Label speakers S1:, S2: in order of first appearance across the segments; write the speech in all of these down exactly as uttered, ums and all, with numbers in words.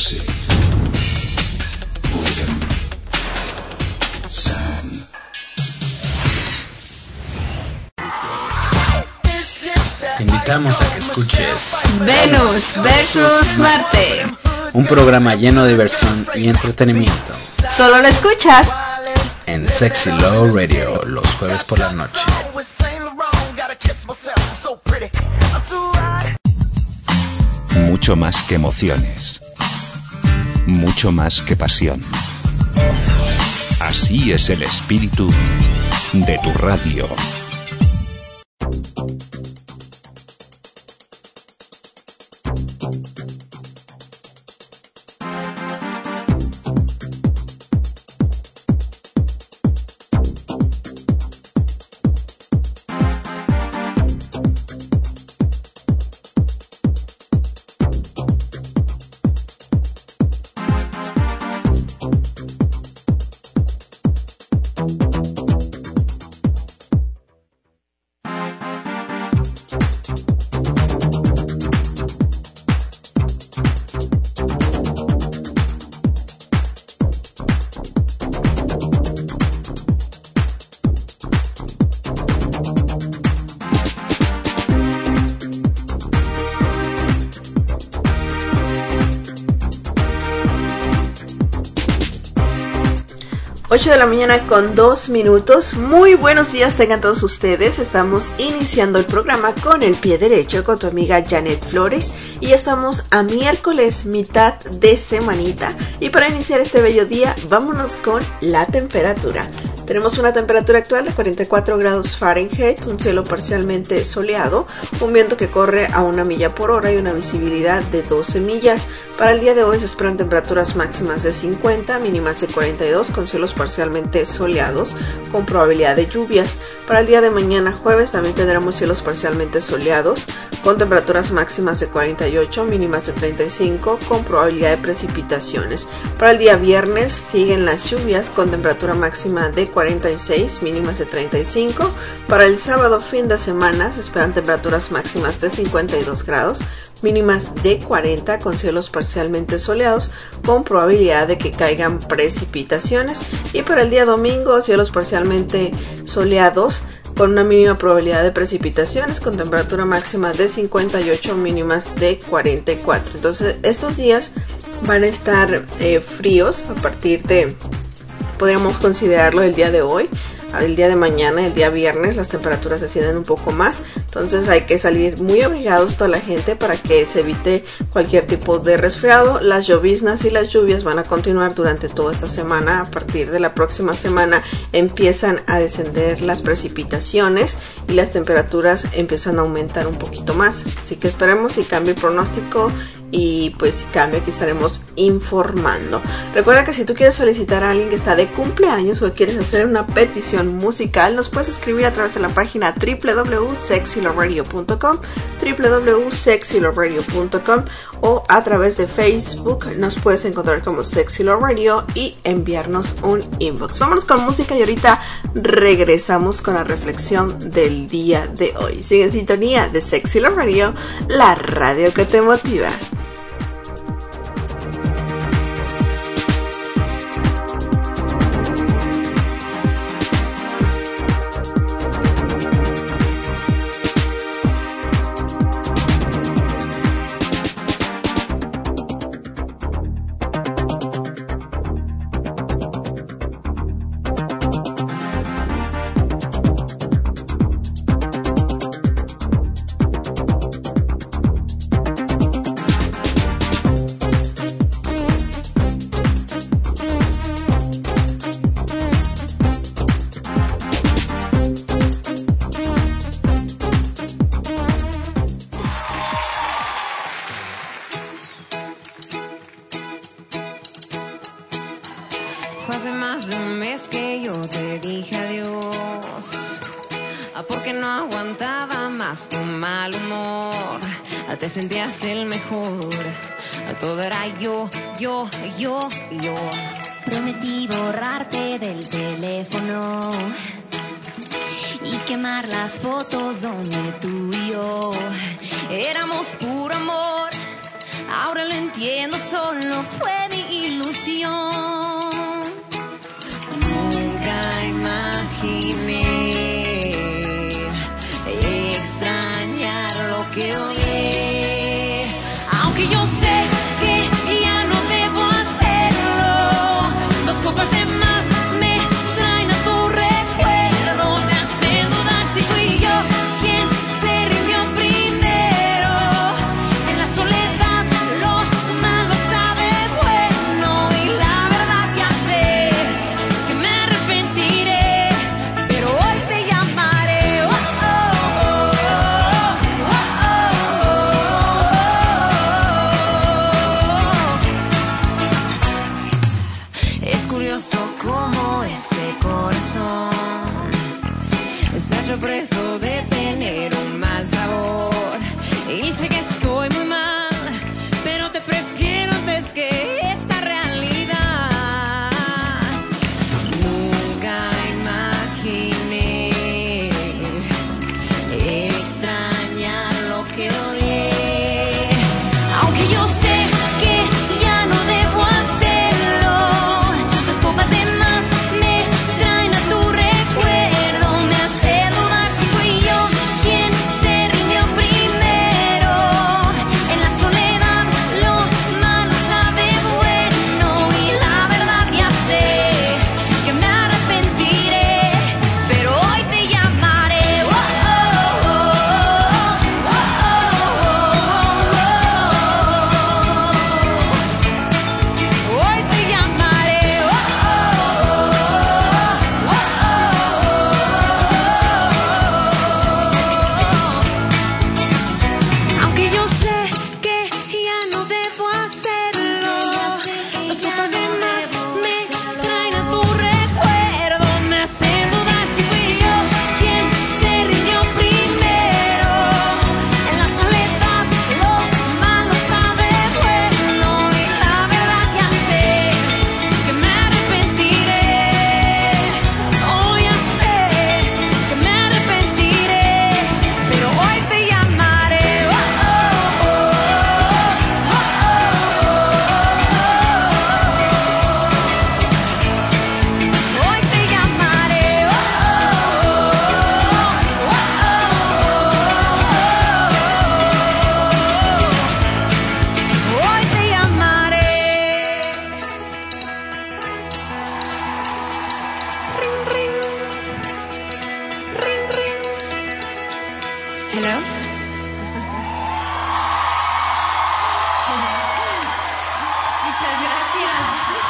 S1: Music, Rhythm, Sound.
S2: Te invitamos a que escuches
S3: Venus versus Marte,
S2: un programa lleno de diversión y entretenimiento.
S3: Solo lo escuchas
S2: en Sexy Low Radio los jueves por la noche.
S4: Mucho más que emociones, mucho más que pasión. Así es el espíritu de tu radio.
S3: ocho de la mañana con dos minutos. Muy buenos días tengan todos ustedes. Estamos iniciando el programa con el pie derecho con tu amiga Janet Flores y estamos a miércoles, mitad de semanita. Y para iniciar este bello día, vámonos con la temperatura. Tenemos una temperatura actual de cuarenta y cuatro grados Fahrenheit, un cielo parcialmente soleado, un viento que corre a una milla por hora y una visibilidad de doce millas. Para el día de hoy se esperan temperaturas máximas de cincuenta, mínimas de cuarenta y dos, con cielos parcialmente soleados, con probabilidad de lluvias. Para el día de mañana jueves también tendremos cielos parcialmente soleados, con temperaturas máximas de cuarenta y ocho, mínimas de treinta y cinco, con probabilidad de precipitaciones. Para el día viernes siguen las lluvias, con temperatura máxima de cuarenta y seis, mínimas de treinta y cinco. Para el sábado fin de semana se esperan temperaturas máximas de cincuenta y dos grados, mínimas de cuarenta, con cielos parcialmente soleados, con probabilidad de que caigan precipitaciones. Y para el día domingo, cielos parcialmente soleados, con una mínima probabilidad de precipitaciones, con temperatura máxima de cincuenta y ocho, mínimas de cuarenta y cuatro. Entonces estos días van a estar eh, fríos a partir de, podríamos considerarlo el día de hoy. El día de mañana, el día viernes, las temperaturas ascienden un poco más, entonces hay que salir muy abrigados toda la gente para que se evite cualquier tipo de resfriado. Las lloviznas y las lluvias van a continuar durante toda esta semana. A partir de la próxima semana empiezan a descender las precipitaciones y las temperaturas empiezan a aumentar un poquito más, así que esperemos si cambia el pronóstico. Y pues si cambia, aquí estaremos informando. Recuerda que si tú quieres felicitar a alguien que está de cumpleaños o quieres hacer una petición musical, nos puedes escribir a través de la página doble u doble u doble u punto sexy love radio punto com, doble u doble u doble u punto sexy love radio punto com, o a través de Facebook nos puedes encontrar como Sexy Love Radio y enviarnos un inbox. Vámonos con música y ahorita regresamos con la reflexión del día de hoy. Sigue en sintonía de Sexy Love Radio, la radio que te motiva.
S5: Fue hace más de un mes que yo te dije adiós, porque no aguantaba más tu mal humor. Te sentías el mejor, todo era yo, yo, yo, yo.
S6: Prometí borrarte del teléfono y quemar las fotos donde tú y yo éramos puro amor. Ahora lo entiendo. entiendo, solo fue mi ilusión.
S5: Nunca imaginé extrañar lo que odié, aunque yo sé que ya no debo hacerlo. Dos copas de más me traen a tu recuerdo, me hacen dudar si fui yo quien se rindió primero. En la soledad lo malo sabe bueno, y la verdad ya sé que me arrepentiré, pero hoy te llamaré. Oh, oh, oh, oh, oh, oh. Es curioso cómo este corazón está hecho preso de tener un mal sabor, y sé que estoy muy mal, pero te prefiero antes que esta realidad. Nunca imaginé extrañar lo que odié, aunque yo sé que ya no debo hacerlo. Dos copas de más me traen a tu recuerdo, me hace dudar si fui yo quien se rindió primero. En la soledad lo malo sabe bueno, y la verdad ya sé que me arrepentiré, pero hoy te llamaré. Oh, oh, oh, oh, oh, oh, oh. Hoy te llamaré. Oh, oh, oh, oh, oh. Aunque yo sé que ya no debo hacerlo, dos copas de más me traen a tu recuerdo, me hacen dudar si fui yo quien se rindió primero. En la soledad lo malo sabe bueno, y la verdad ya sé que me arrepentiré. Oh, ya sé que me arrepentiré, pero hoy te llamaré. Oh, oh, oh, oh, oh, oh. Hoy te llamaré. Oh, oh, oh, oh, oh. Hoy te llamaré. Ring, ring. Ring, ring. Hello. Muchas gracias.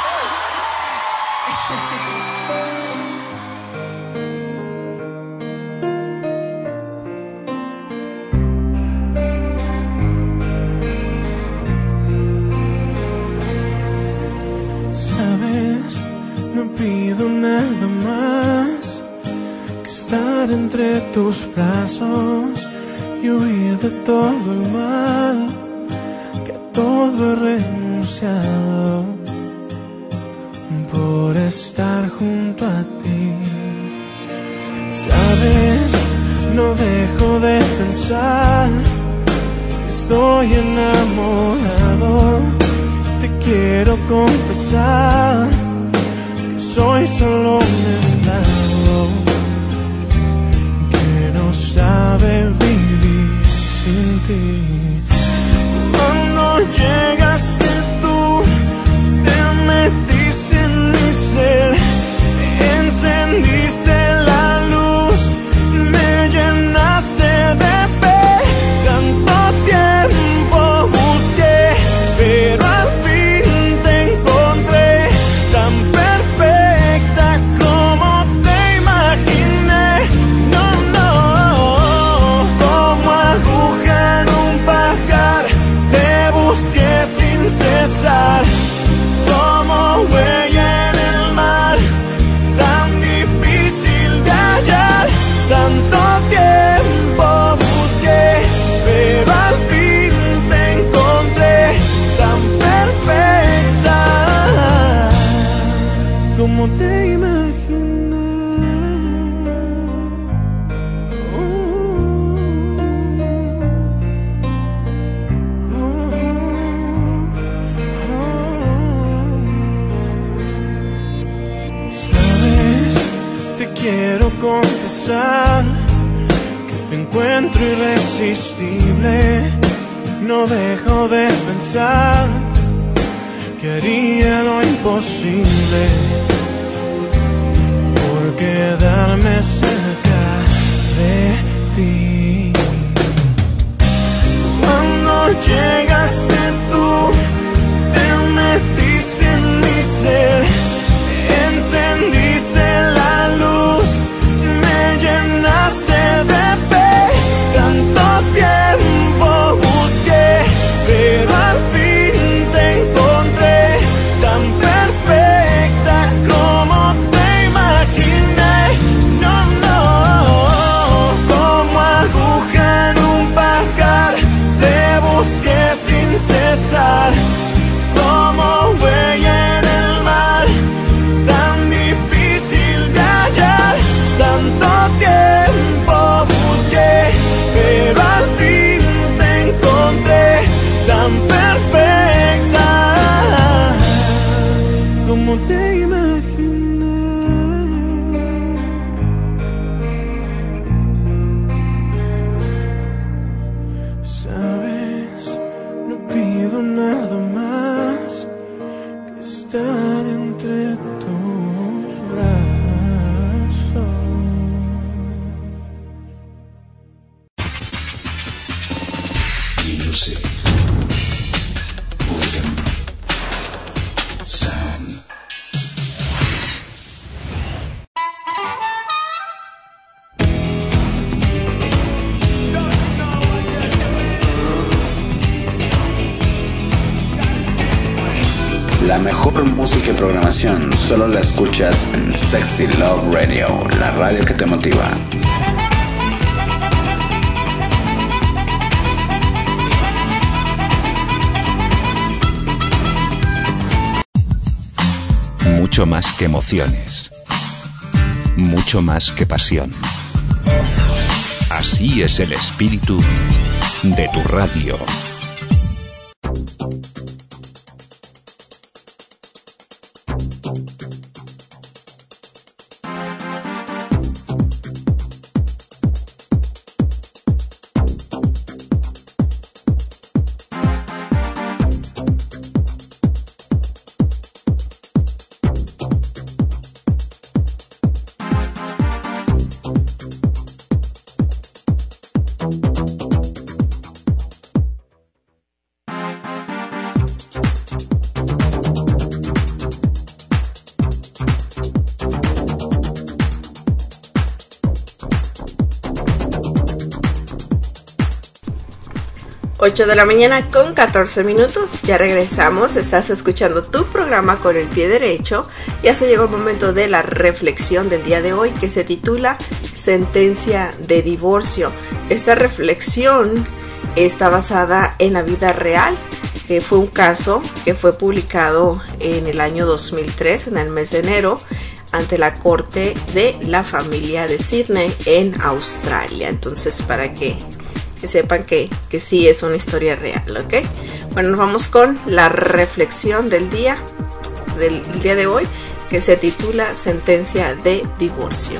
S1: Sabes, no pido nada más que estar entre tus brazos y huir de todo el mal, que a todo he renunciado por estar junto a ti. Sabes, no dejo de pensar, estoy enamorado. Te quiero confesar, soy solo un esclavo que no sabe vivir sin ti. Cuando llegaste tú, te metiste en mi ser, encendiste la luz, me llenaste de fe. Tanto tiempo busqué, pero al fin te encontré, tan perfecta como te imaginé. No, no, como aguja en un pasar que te encuentro irresistible. No dejo de pensar que haría lo imposible por quedarme cerca de ti. Cuando llegaste tú, te metiste en mi ser, encendiste la luz, me llenaste de fe. Tanto tiempo busqué, pero al fin te encontré, tan perfecta como te imaginé. No, no, como aguja en un pajar, te busqué sin cesar, como huella en el mar, tan difícil de hallar. Tanto tiempo busqué, pero al fin te encontré, tan perfecta como te imaginé. Sabes, no pido nada más que estar entre tus brazos.
S2: Music. Rhythm. Sound. La mejor música y programación solo la escuchas en Sexy Love Radio, la radio que te motiva.
S4: Mucho más que emociones, mucho más que pasión. Así es el espíritu de tu radio.
S3: ocho de la mañana con catorce minutos, ya regresamos, estás escuchando tu programa Con el Pie Derecho. Ya se llegó el momento de la reflexión del día de hoy, que se titula Sentencia de Divorcio. Esta reflexión está basada en la vida real, que fue un caso que fue publicado en el año dos mil tres, en el mes de enero, ante la corte de la familia de Sydney en Australia. Entonces, para que que sepan que, que sí es una historia real, ¿ok? Bueno, nos vamos con la reflexión del día, del día de hoy, que se titula Sentencia de Divorcio.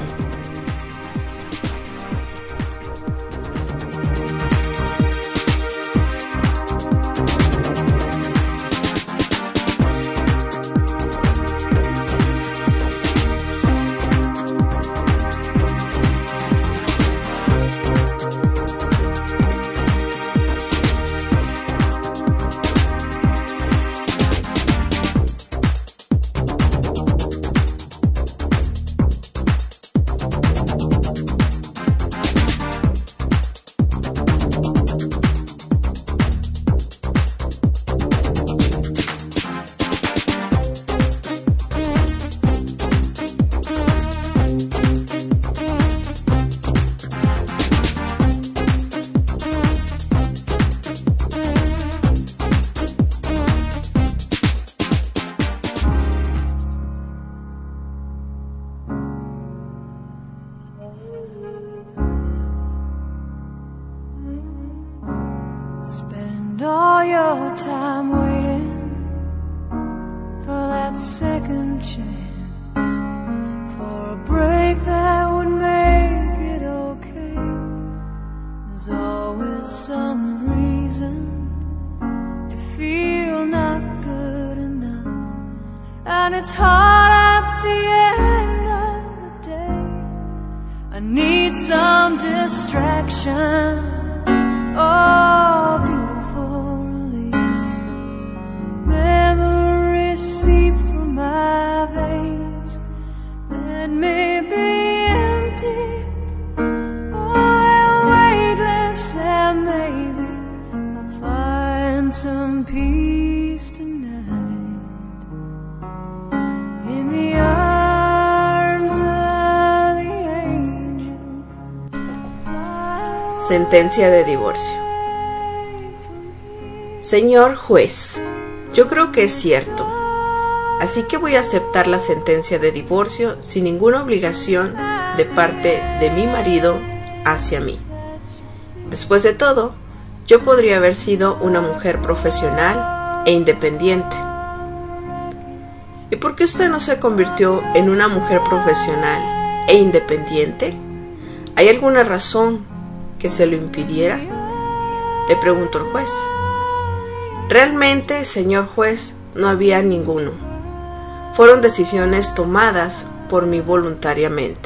S6: when it's hard at the end of the day. I need some distraction. Oh, beautiful release. Memories seep from my veins. Let me be empty. Oh, weightless, and maybe I'll find some peace tonight in the arms of the angel.
S3: Sentencia de divorcio. Señor juez, yo creo que es cierto, así que voy a aceptar la sentencia de divorcio sin ninguna obligación de parte de mi marido hacia mí. Después de todo, yo podría haber sido una mujer profesional e independiente. ¿Y por qué usted no se convirtió en una mujer profesional e independiente? ¿Hay alguna razón que se lo impidiera?, le preguntó el juez. Realmente, señor juez, no había ninguno. Fueron decisiones tomadas por mí voluntariamente.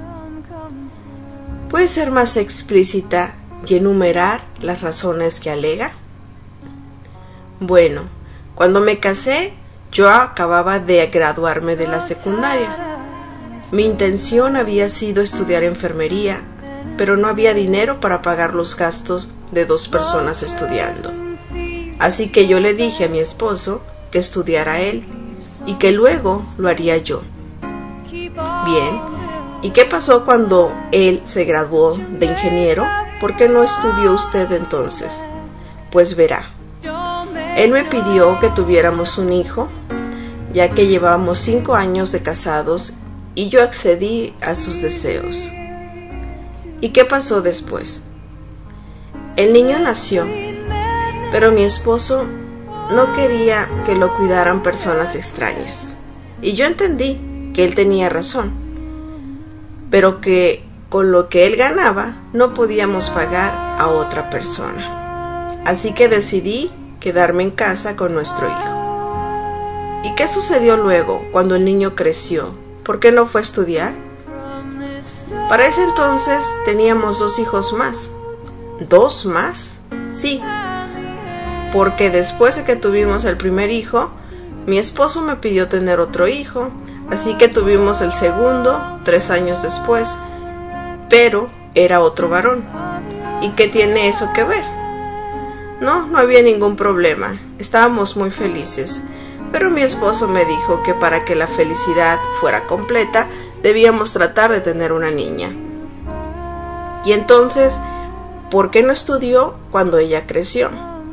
S3: ¿Puede ser más explícita y enumerar las razones que alega? Bueno, cuando me casé, yo acababa de graduarme de la secundaria. Mi intención había sido estudiar enfermería, pero no había dinero para pagar los gastos de dos personas estudiando. Así que yo le dije a mi esposo que estudiara él y que luego lo haría yo. Bien, ¿y qué pasó cuando él se graduó de ingeniero? ¿Por qué no estudió usted entonces? Pues verá, él me pidió que tuviéramos un hijo, ya que llevábamos cinco años de casados, y yo accedí a sus deseos. ¿Y qué pasó después? El niño nació, pero mi esposo no quería que lo cuidaran personas extrañas. Y yo entendí que él tenía razón, pero que con lo que él ganaba no podíamos pagar a otra persona. Así que decidí quedarme en casa con nuestro hijo. ¿Y qué sucedió luego cuando el niño creció? ¿Por qué no fue a estudiar? Para ese entonces teníamos dos hijos más. ¿Dos más? Sí, porque después de que tuvimos el primer hijo, mi esposo me pidió tener otro hijo, así que tuvimos el segundo tres años después, pero era otro varón. ¿Y qué tiene eso que ver? No, no había ningún problema, estábamos muy felices, pero mi esposo me dijo que para que la felicidad fuera completa, debíamos tratar de tener una niña. Y entonces, ¿por qué no estudió cuando ella creció?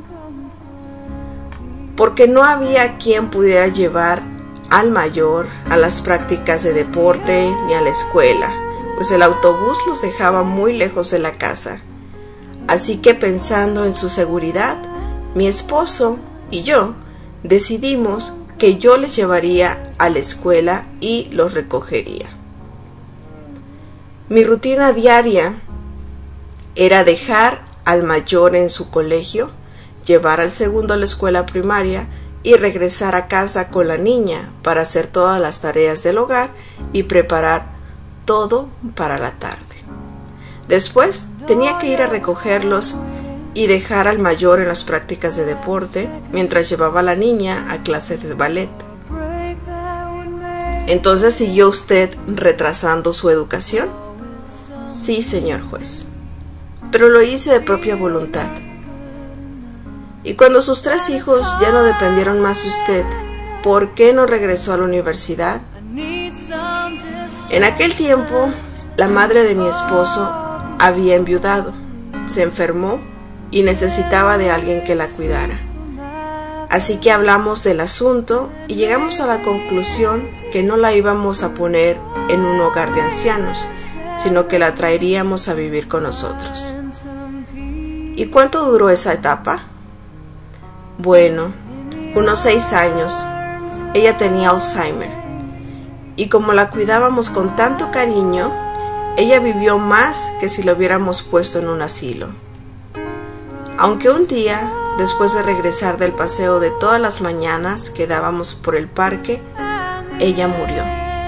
S3: Porque no había quien pudiera llevar al mayor a las prácticas de deporte ni a la escuela, pues el autobús los dejaba muy lejos de la casa. Así que, pensando en su seguridad, mi esposo y yo decidimos que yo les llevaría a la escuela y los recogería. Mi rutina diaria era dejar al mayor en su colegio, llevar al segundo a la escuela primaria y regresar a casa con la niña para hacer todas las tareas del hogar y preparar todo para la tarde. Después tenía que ir a recogerlos y dejar al mayor en las prácticas de deporte mientras llevaba a la niña a clases de ballet. ¿Entonces siguió usted retrasando su educación? Sí, señor juez, pero lo hice de propia voluntad. Y cuando sus tres hijos ya no dependieron más de usted, ¿por qué no regresó a la universidad? En aquel tiempo, la madre de mi esposo había enviudado, se enfermó y necesitaba de alguien que la cuidara. Así que hablamos del asunto y llegamos a la conclusión que no la íbamos a poner en un hogar de ancianos, sino que la traeríamos a vivir con nosotros. ¿Y cuánto duró esa etapa? Bueno, unos seis años. Ella tenía Alzheimer, y como la cuidábamos con tanto cariño, ella vivió más que si la hubiéramos puesto en un asilo. Aunque un día, después de regresar del paseo de todas las mañanas que dábamos por el parque, ella murió.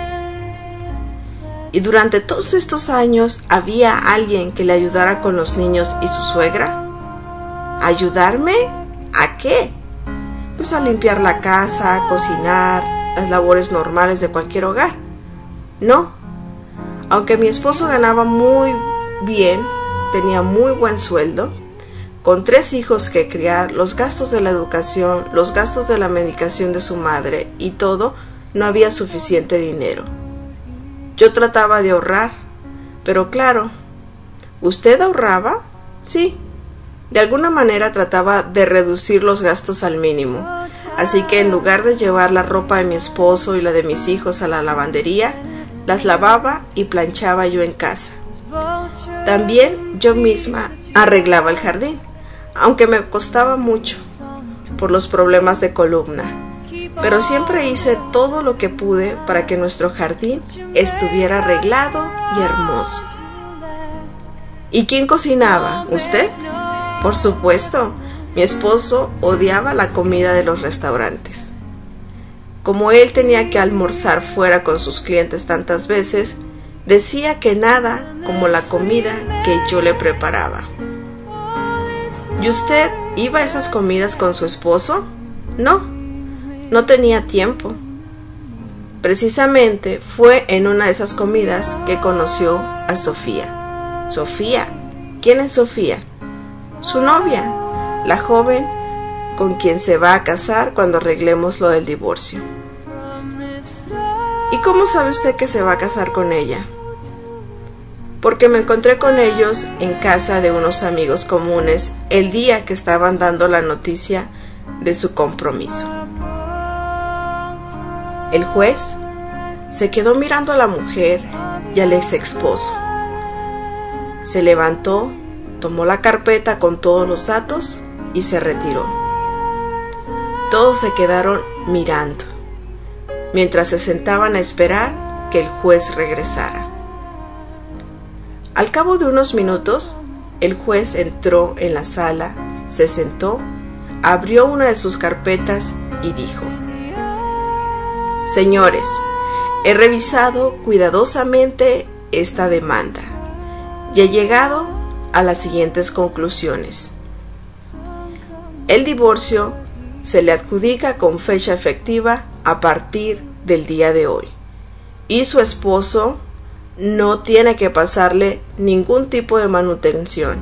S3: Y durante todos estos años, ¿había alguien que le ayudara con los niños y su suegra? ¿Ayudarme? ¿A qué? Pues a limpiar la casa, a cocinar, las labores normales de cualquier hogar. No. Aunque mi esposo ganaba muy bien, tenía muy buen sueldo, con tres hijos que criar, los gastos de la educación, los gastos de la medicación de su madre y todo, no había suficiente dinero. Yo trataba de ahorrar, pero claro, ¿usted ahorraba? Sí. De alguna manera trataba de reducir los gastos al mínimo, así que en lugar de llevar la ropa de mi esposo y la de mis hijos a la lavandería, las lavaba y planchaba yo en casa. También yo misma arreglaba el jardín, aunque me costaba mucho por los problemas de columna, pero siempre hice todo lo que pude para que nuestro jardín estuviera arreglado y hermoso. ¿Y quién cocinaba? ¿Usted? Por supuesto, mi esposo odiaba la comida de los restaurantes. Como él tenía que almorzar fuera con sus clientes tantas veces, decía que nada como la comida que yo le preparaba. ¿Y usted iba a esas comidas con su esposo? No, no tenía tiempo. Precisamente fue en una de esas comidas que conoció a Sofía. ¿Sofía? ¿Quién es Sofía? Su novia, la joven con quien se va a casar cuando arreglemos lo del divorcio. ¿Y cómo sabe usted que se va a casar con ella? Porque me encontré con ellos en casa de unos amigos comunes el día que estaban dando la noticia de su compromiso. El juez se quedó mirando a la mujer y al ex esposo. Se levantó, tomó la carpeta con todos los datos y se retiró. Todos se quedaron mirando, mientras se sentaban a esperar que el juez regresara. Al cabo de unos minutos, el juez entró en la sala, se sentó, abrió una de sus carpetas y dijo: Señores, he revisado cuidadosamente esta demanda y he llegado a las siguientes conclusiones. El divorcio se le adjudica con fecha efectiva a partir del día de hoy y su esposo no tiene que pasarle ningún tipo de manutención.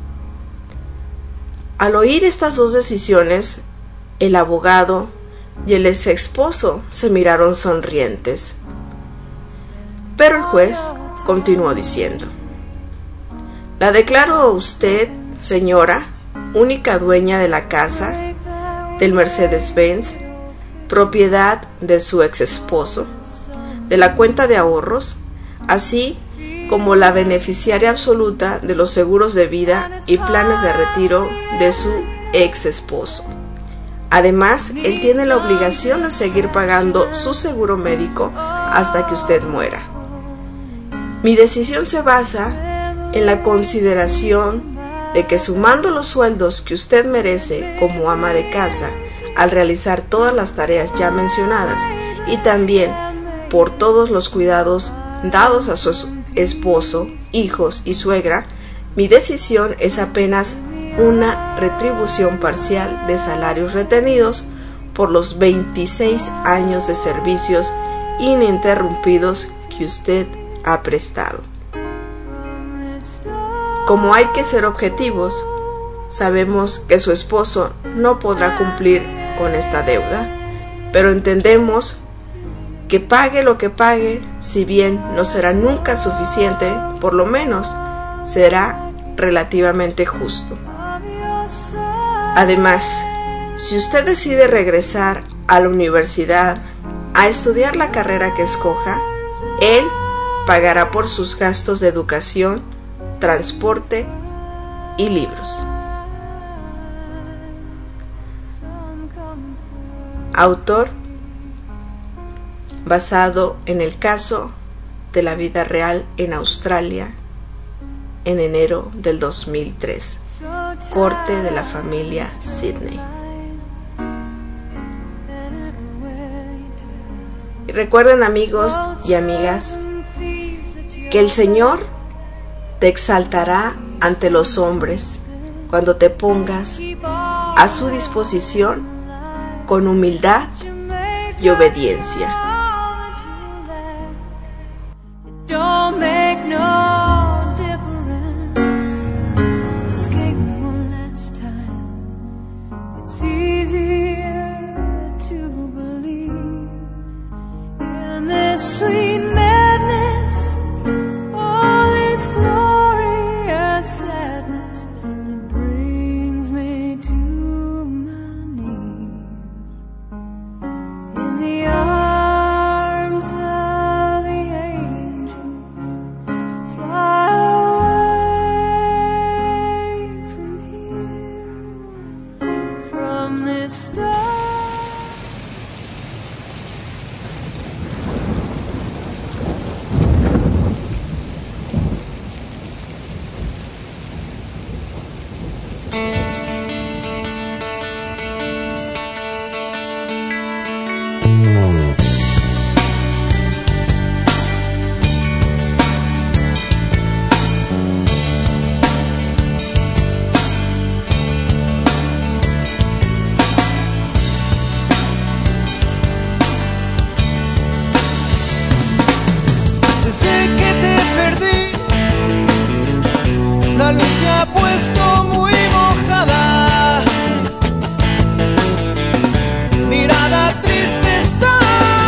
S3: Al oír estas dos decisiones, el abogado y el ex esposo se miraron sonrientes. Pero el juez continuó diciendo: La declaro a usted, señora, única dueña de la casa, del Mercedes-Benz, propiedad de su ex esposo, de la cuenta de ahorros, así como la beneficiaria absoluta de los seguros de vida y planes de retiro de su ex esposo. Además, él tiene la obligación de seguir pagando su seguro médico hasta que usted muera. Mi decisión se basa en la consideración de que, sumando los sueldos que usted merece como ama de casa al realizar todas las tareas ya mencionadas y también por todos los cuidados dados a su esposo, hijos y suegra, mi decisión es apenas una retribución parcial de salarios retenidos por los veintiséis años de servicios ininterrumpidos que usted ha prestado. Como hay que ser objetivos, sabemos que su esposo no podrá cumplir con esta deuda, pero entendemos que pague lo que pague, si bien no será nunca suficiente, por lo menos será relativamente justo. Además, si usted decide regresar a la universidad a estudiar la carrera que escoja, él pagará por sus gastos de educación, transporte y libros. Autor basado en el caso de la vida real en Australia en enero del dos mil tres. Corte de la familia Sidney. Y recuerden, amigos y amigas, que el Señor te exaltará ante los hombres cuando te pongas a su disposición con humildad y obediencia.
S6: Don't make no difference. Escape one last time. It's easier to believe in this sweet madness, all this glorious sadness that brings me to my knees in the arms of the angel. Fly away from here, from this star.
S1: Desde que te perdí, la luz se ha puesto muy mojada. Mirada triste está.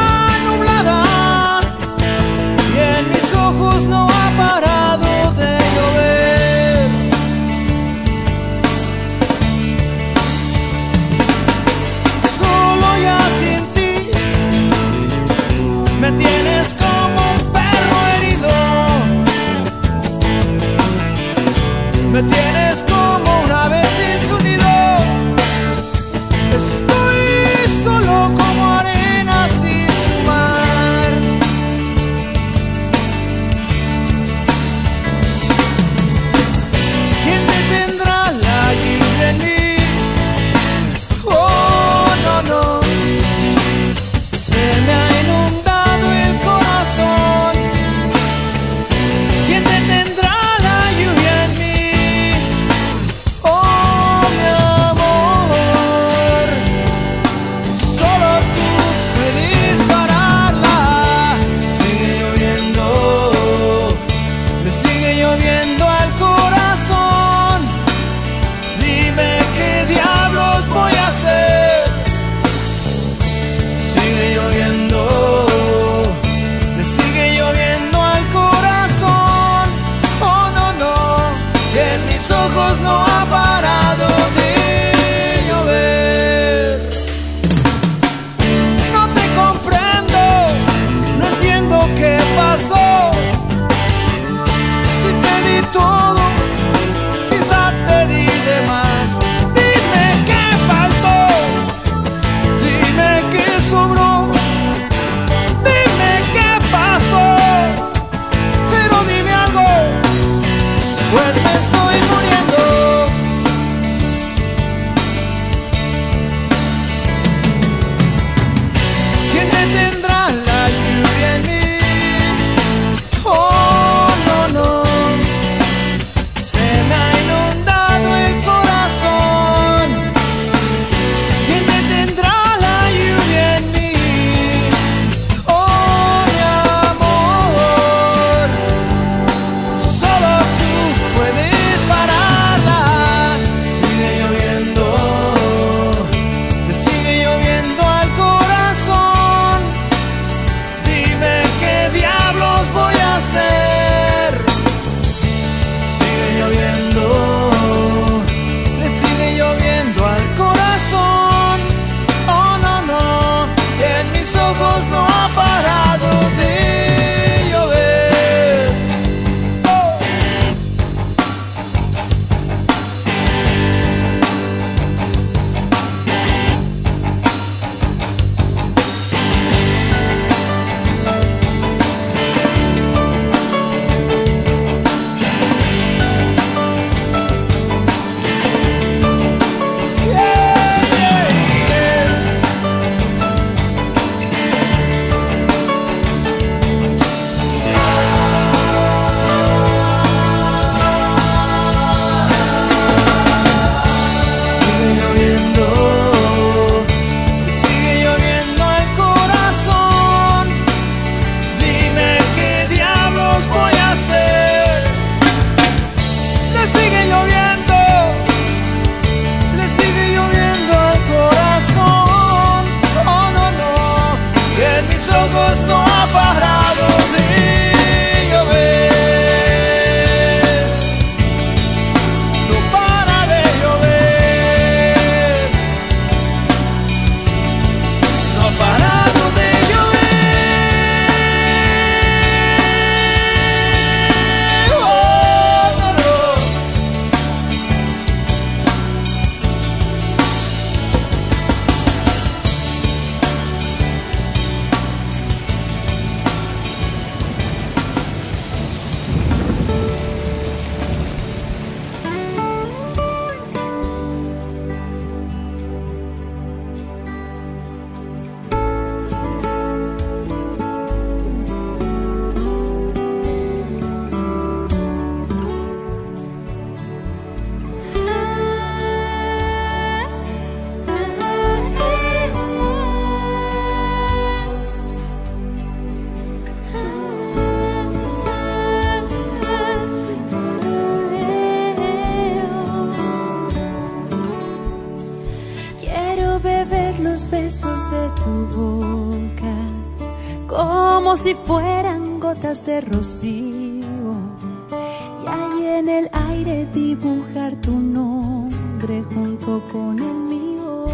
S6: besos de tu boca, como si fueran gotas de rocío, y ahí en el aire dibujar tu nombre junto con el mío.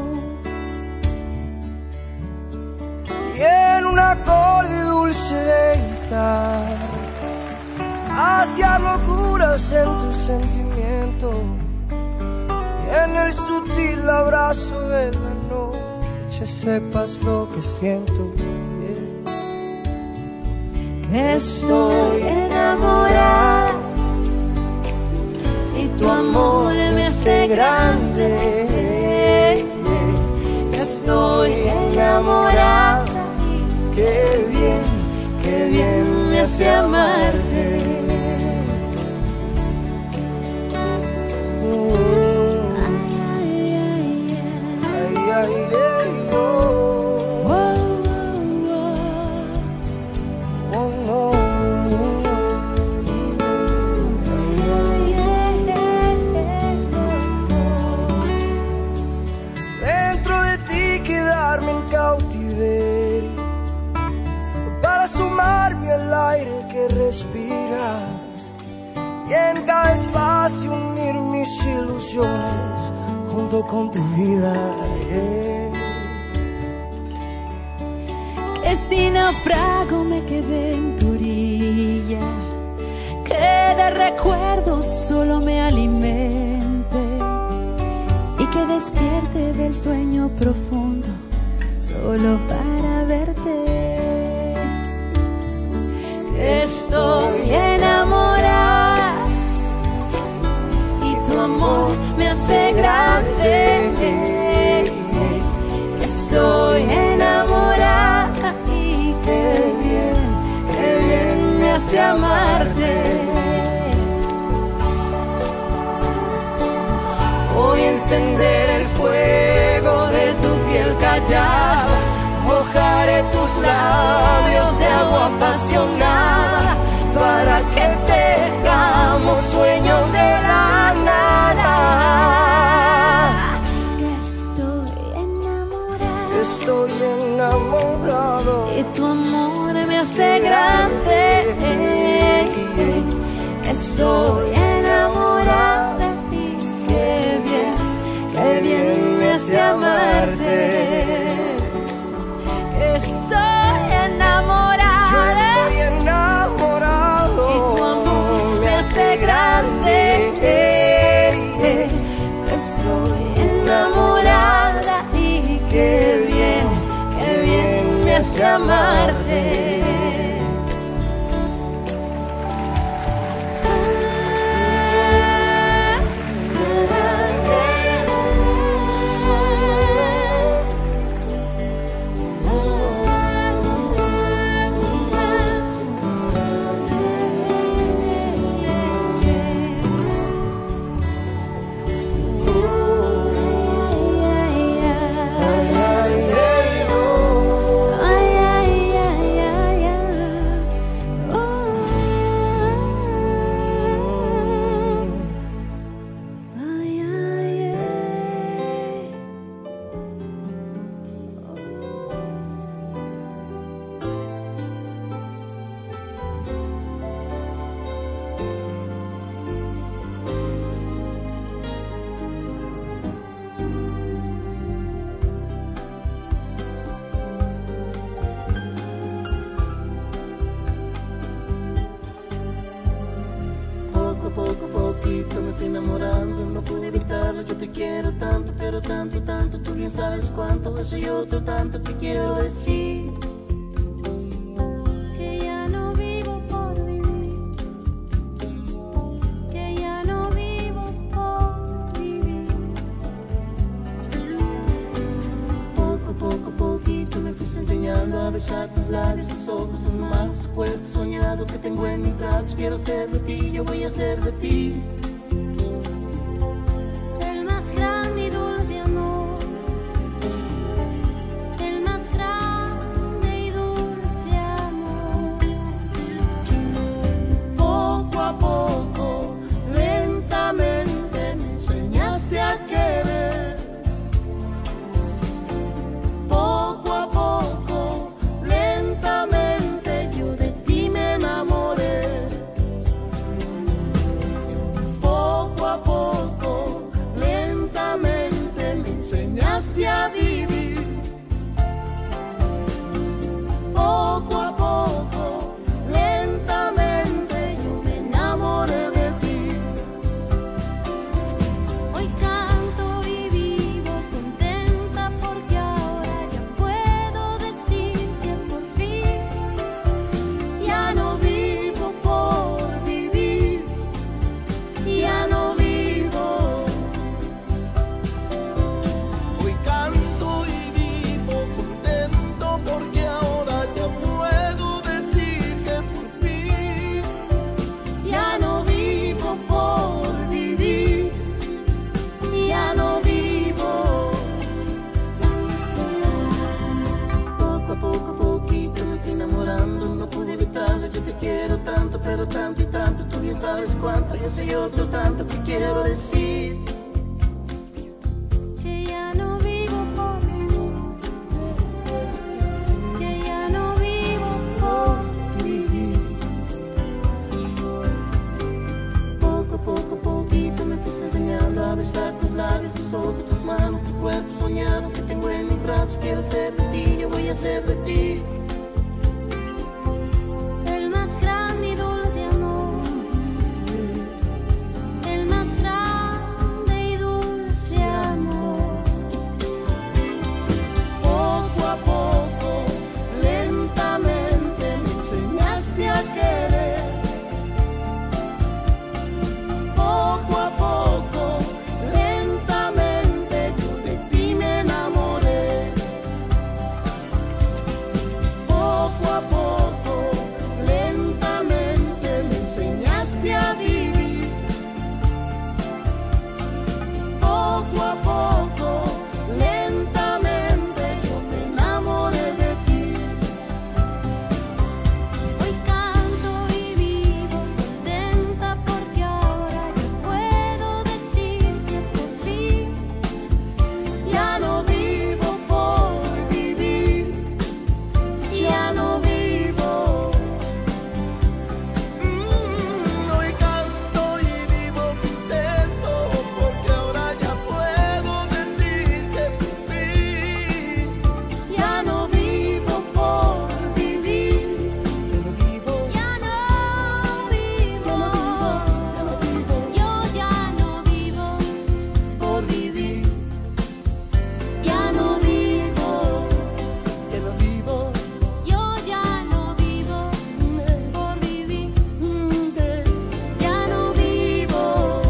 S7: Y en un acorde dulce de guitarra, hacia locuras en tus sentimientos, y en el sutil abrazo de la noche sepas lo que siento. Yeah. Estoy enamorada y tu amor me hace grande. Estoy enamorada y qué bien, qué bien me hace amarte. Y en cada espacio unir mis ilusiones junto con tu vida. Yeah.
S6: Que si naufrago me quedé en tu orilla, que de recuerdos solo me alimente y que despierte del sueño profundo solo para verte. Estoy enamorada y tu amor me hace grande. Estoy enamorada y qué bien, qué bien me hace amarte. Voy a encender el fuego de tu piel callada, mojaré tus labios de agua apasionada para que tengamos sueños de la nada. Estoy enamorado,
S7: estoy enamorado
S6: y tu amor me hace grande. Estoy enamorada y qué bien, qué bien me hace amarte. Estoy enamorada,
S7: yo estoy enamorado
S6: y tu amor me hace grande. Estoy enamorada y qué bien, qué bien me hace amarte.
S8: quiero tanto y tanto, tú bien sabes cuánto, y ese y otro tanto que quiero decir.
S6: Que ya no vivo por vivir, que ya no vivo por vivir.
S8: Poco a poco, poquito me fuiste enseñando a besar tus labios, tus ojos, tus manos, tu cuerpo soñado que tengo en mis brazos. Quiero ser de ti, yo voy a ser de ti.
S6: El más grande y dulce amor, el más grande y dulce amor.
S8: Poco a poco, lentamente me enseñaste a querer. Poco a poco, lentamente yo de ti me enamoré. Poco a poco, lentamente me enseñaste a vivir. Poco a poco, lentamente yo me enamoré de ti.
S6: Hoy canto y vivo contenta porque ahora yo puedo decir que por fin
S8: Ya no vivo por vivir, ya no vivo. Mm, hoy canto y vivo contento porque ahora ya puedo decir que por fin ya no vivo por vivir, ya no vivo,
S6: ya no vivo,
S8: ya no vivo,
S6: yo ya no vivo
S8: por vivir, ya no vivo, ya no vivo.
S6: yo ya no vivo por vivir,
S8: Ya no vivo.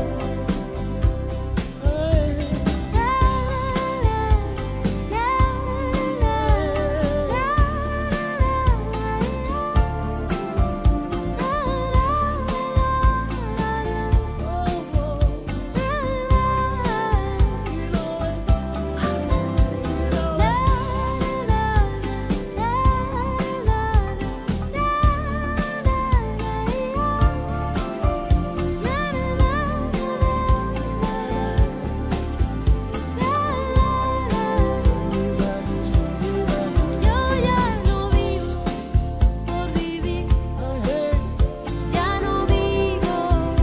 S6: yo ya no vivo por vivir, ya no vivo,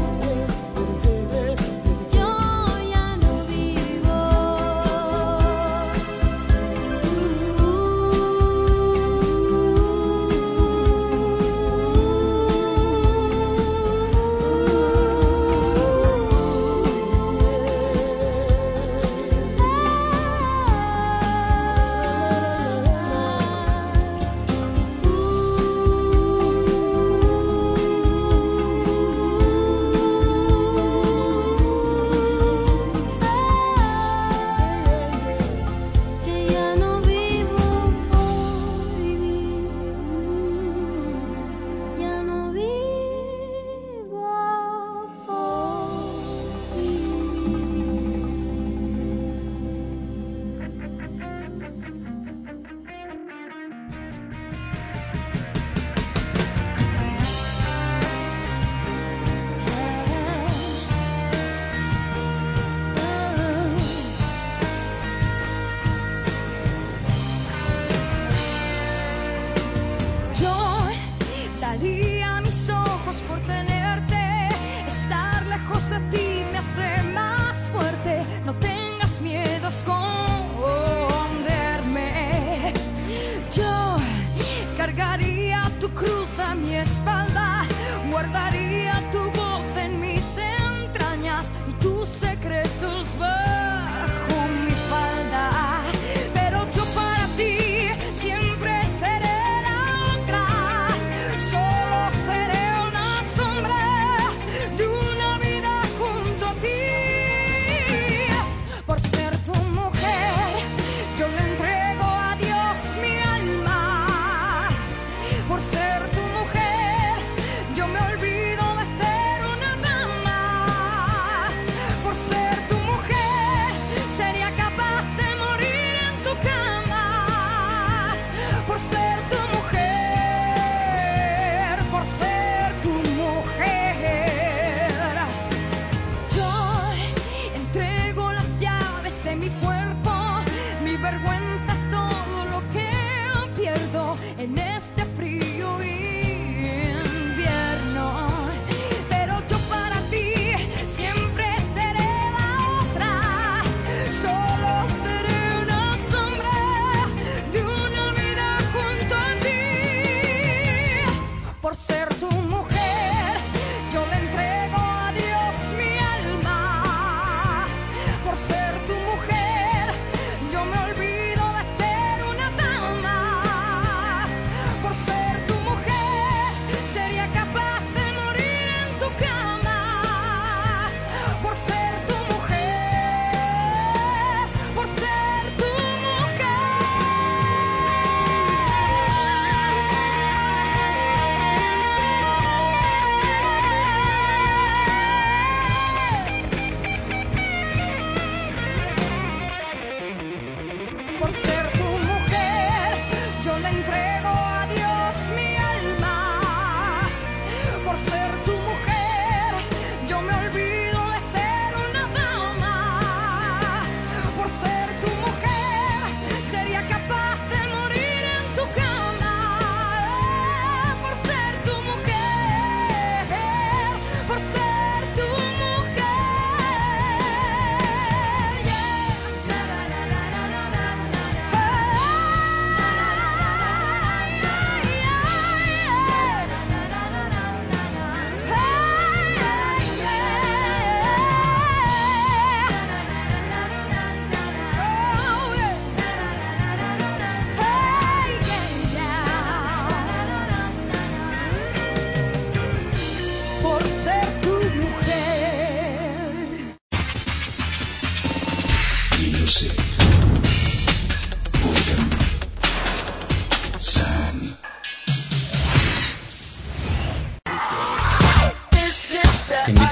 S6: yo ya no vivo. Que ya no vivo por vivir, ya no vivo por vivir.
S9: Yo daría mis ojos por tenerte. Estar lejos de ti me hace más fuerte. No tengas miedo a esconderme. Yo cargaría tu cruz a mi espalda. Guardaría tu voz en mis entrañas y tus secretos bajo mi falda. Pero yo para ti siempre seré la otra. Solo seré una sombra de una vida junto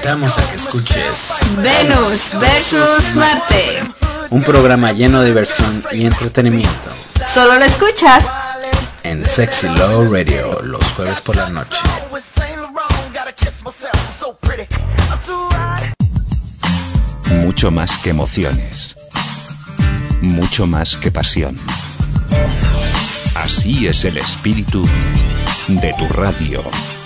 S2: invitamos a que escuches
S3: Venus versus Marte.
S2: Un programa lleno de diversión y entretenimiento.
S3: Solo lo escuchas
S2: en Sexy Love Radio los jueves por la noche.
S4: Mucho más que emociones. Mucho más que pasión. Así es el espíritu de tu radio.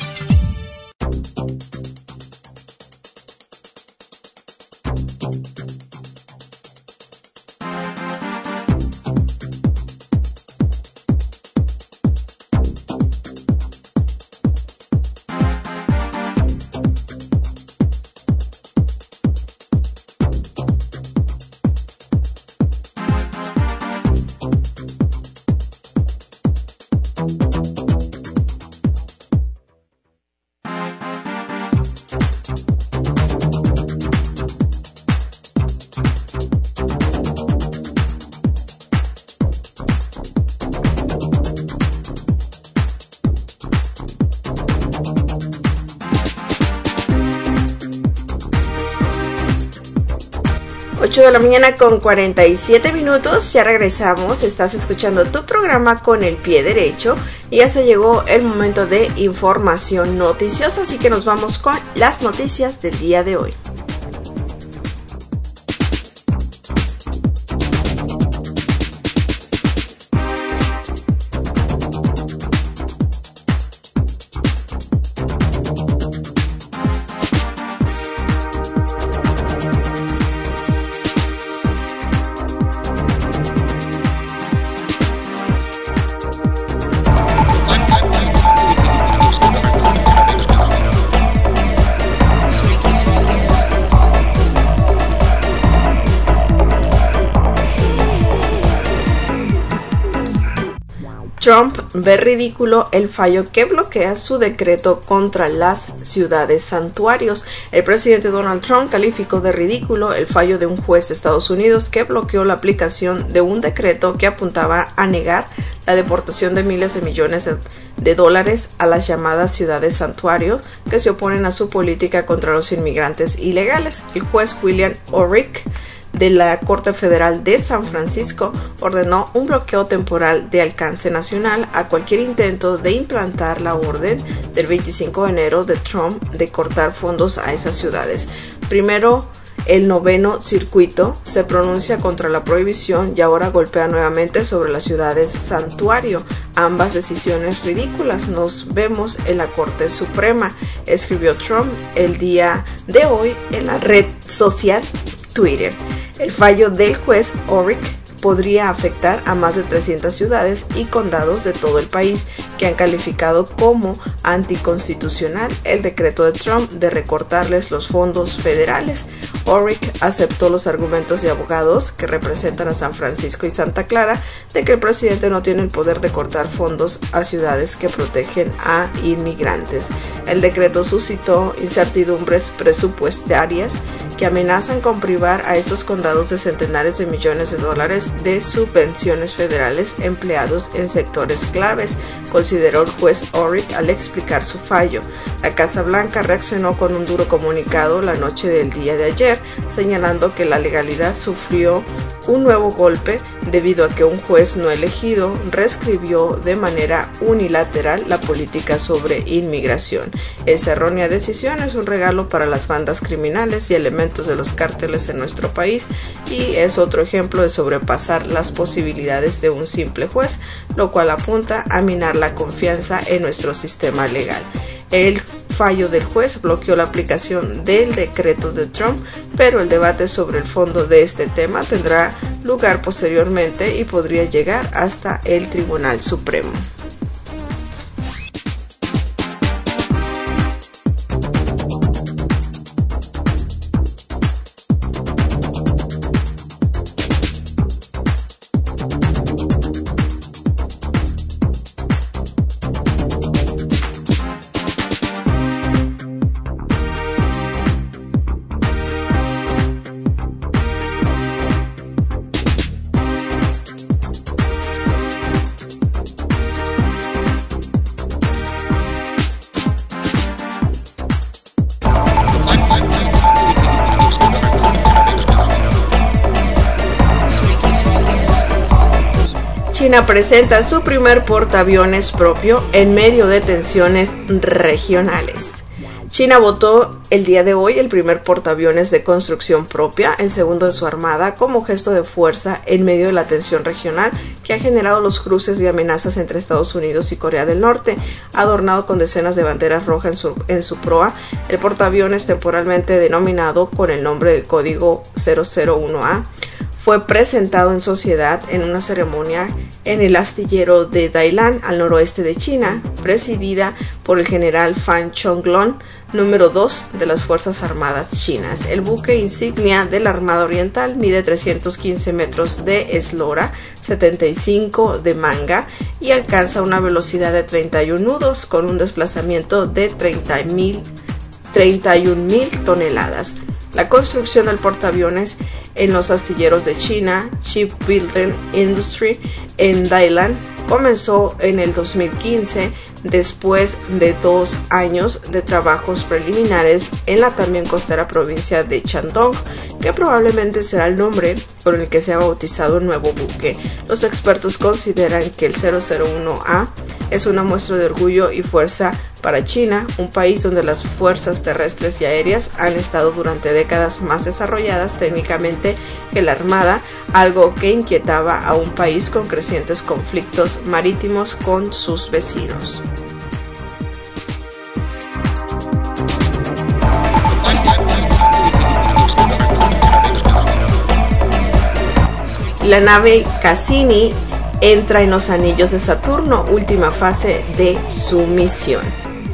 S3: ocho de la mañana con cuarenta y siete minutos, ya regresamos, estás escuchando tu programa con el pie derecho y ya se llegó el momento de información noticiosa, así que nos vamos con las noticias del día de hoy. Trump ve ridículo el fallo que bloquea su decreto contra las ciudades santuarios. El presidente Donald Trump calificó de ridículo el fallo de un juez de Estados Unidos que bloqueó la aplicación de un decreto que apuntaba a negar la deportación de miles de millones de, de dólares a las llamadas ciudades santuario que se oponen a su política contra los inmigrantes ilegales. El juez William Orrick de la Corte Federal de San Francisco ordenó un bloqueo temporal de alcance nacional a cualquier intento de implantar la orden del veinticinco de enero de Trump de cortar fondos a esas ciudades. Primero, el noveno circuito se pronuncia contra la prohibición y ahora golpea nuevamente sobre las ciudades santuario. Ambas decisiones ridículas nos vemos en la Corte Suprema, escribió Trump el día de hoy en la red social Twitter. El fallo del juez Orrick podría afectar a más de trescientas ciudades y condados de todo el país que han calificado como anticonstitucional el decreto de Trump de recortarles los fondos federales. Orrick aceptó los argumentos de abogados que representan a San Francisco y Santa Clara de que el presidente no tiene el poder de cortar fondos a ciudades que protegen a inmigrantes. El decreto suscitó incertidumbres presupuestarias que amenazan con privar a esos condados de centenares de millones de dólares de subvenciones federales empleados en sectores claves, consideró el juez Orrick al explicar su fallo. La Casa Blanca reaccionó con un duro comunicado la noche del día de ayer, señalando que la legalidad sufrió un nuevo golpe debido a que un juez no elegido reescribió de manera unilateral la política sobre inmigración. Esa errónea decisión es un regalo para las bandas criminales y elementos de los cárteles en nuestro país y es otro ejemplo de sobrepasar las posibilidades de un simple juez, lo cual apunta a minar la confianza en nuestro sistema legal. El fallo del juez bloqueó la aplicación del decreto de Trump, pero el debate sobre el fondo de este tema tendrá lugar posteriormente y podría llegar hasta el Tribunal Supremo. China presenta su primer portaaviones propio en medio de tensiones regionales. China votó el día de hoy el primer portaaviones de construcción propia, el segundo de su armada, como gesto de fuerza en medio de la tensión regional que ha generado los cruces y amenazas entre Estados Unidos y Corea del Norte. Adornado con decenas de banderas rojas en su, en su proa, el portaaviones, temporalmente denominado con el nombre del código cero cero uno A, fue presentado en sociedad en una ceremonia en el astillero de Dailan, al noroeste de China, presidida por el general Fan Chonglong, número dos de las Fuerzas Armadas chinas. El buque insignia de la Armada Oriental mide trescientos quince metros de eslora, setenta y cinco de manga y alcanza una velocidad de treinta y un nudos con un desplazamiento de treinta y un mil toneladas. La construcción del portaaviones en los astilleros de China, Shipbuilding Industry, en Dailan, comenzó en el dos mil quince, después de dos años de trabajos preliminares en la también costera provincia de Shandong, que probablemente será el nombre por el que se ha bautizado el nuevo buque. Los expertos consideran que el cero cero uno A es una muestra de orgullo y fuerza para China, un país donde las fuerzas terrestres y aéreas han estado durante décadas más desarrolladas técnicamente que la Armada, algo que inquietaba a un país con crecientes conflictos marítimos con sus vecinos. La nave Cassini entra en los anillos de Saturno, última fase de su misión.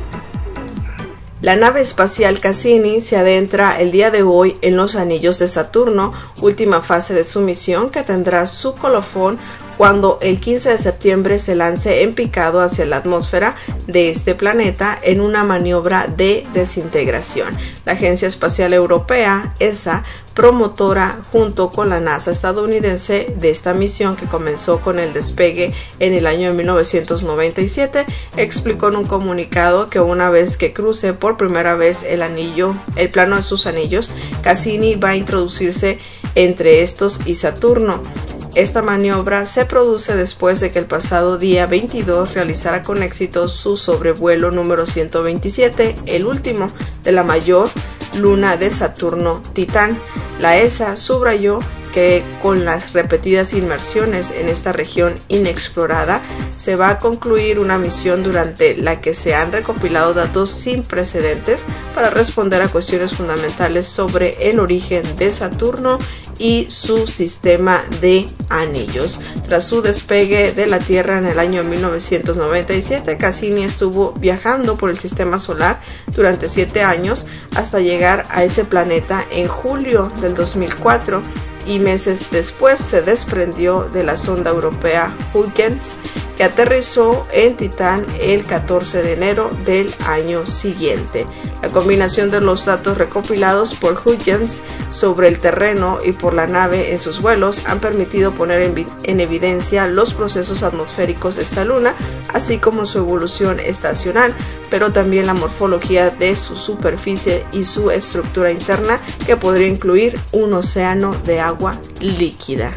S3: La nave espacial Cassini se adentra el día de hoy en los anillos de Saturno, última fase de su misión, que tendrá su colofón cuando el quince de septiembre se lance en picado hacia la atmósfera de este planeta en una maniobra de desintegración. La Agencia Espacial Europea, E S A, promotora junto con la NASA estadounidense de esta misión, que comenzó con el despegue en el año de mil novecientos noventa y siete, explicó en un comunicado que una vez que cruce por primera vez el anillo, el plano de sus anillos, Cassini va a introducirse entre estos y Saturno. Esta maniobra se produce después de que el pasado día veintidós realizara con éxito su sobrevuelo número ciento veintisiete, el último de la mayor luna de Saturno, Titán. La E S A subrayó que con las repetidas inmersiones en esta región inexplorada se va a concluir una misión durante la que se han recopilado datos sin precedentes para responder a cuestiones fundamentales sobre el origen de Saturno y su sistema de anillos. Tras su despegue de la Tierra en el año mil novecientos noventa y siete, Cassini estuvo viajando por el sistema solar durante siete años hasta llegar a ese planeta en julio del dos mil cuatro, y meses después se desprendió de la sonda europea Huygens, que aterrizó en Titán el catorce de enero del año siguiente. La combinación de los datos recopilados por Huygens sobre el terreno y por la nave en sus vuelos han permitido poner en, en evidencia los procesos atmosféricos de esta luna, así como su evolución estacional, pero también la morfología de su superficie y su estructura interna, que podría incluir un océano de agua líquida.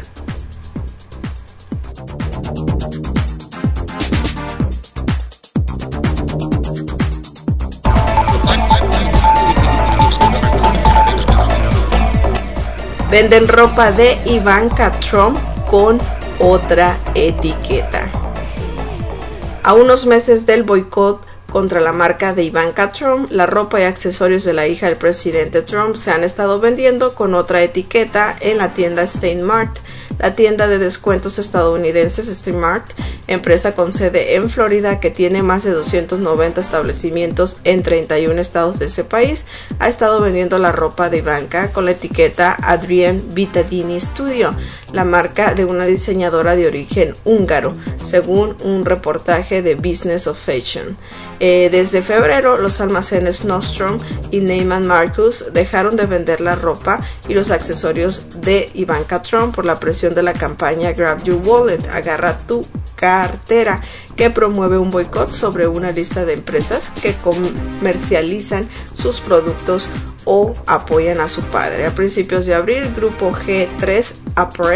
S3: Venden ropa de Ivanka Trump con otra etiqueta. A unos meses del boicot contra la marca de Ivanka Trump, la ropa y accesorios de la hija del presidente Trump se han estado vendiendo con otra etiqueta en la tienda Stein Mart. La tienda de descuentos estadounidenses Stein Mart, empresa con sede en Florida que tiene más de doscientos noventa establecimientos en treinta y un estados de ese país, ha estado vendiendo la ropa de Ivanka con la etiqueta Adrienne Vittadini Studio, la marca de una diseñadora de origen húngaro, según un reportaje de Business of Fashion. Eh, desde febrero, los almacenes Nordstrom y Neiman Marcus dejaron de vender la ropa y los accesorios de Ivanka Trump por la presión de la campaña Grab Your Wallet, agarra tu cartera, que promueve un boicot sobre una lista de empresas que comercializan sus productos o apoyan a su padre. A principios de abril, el grupo G tres Apparel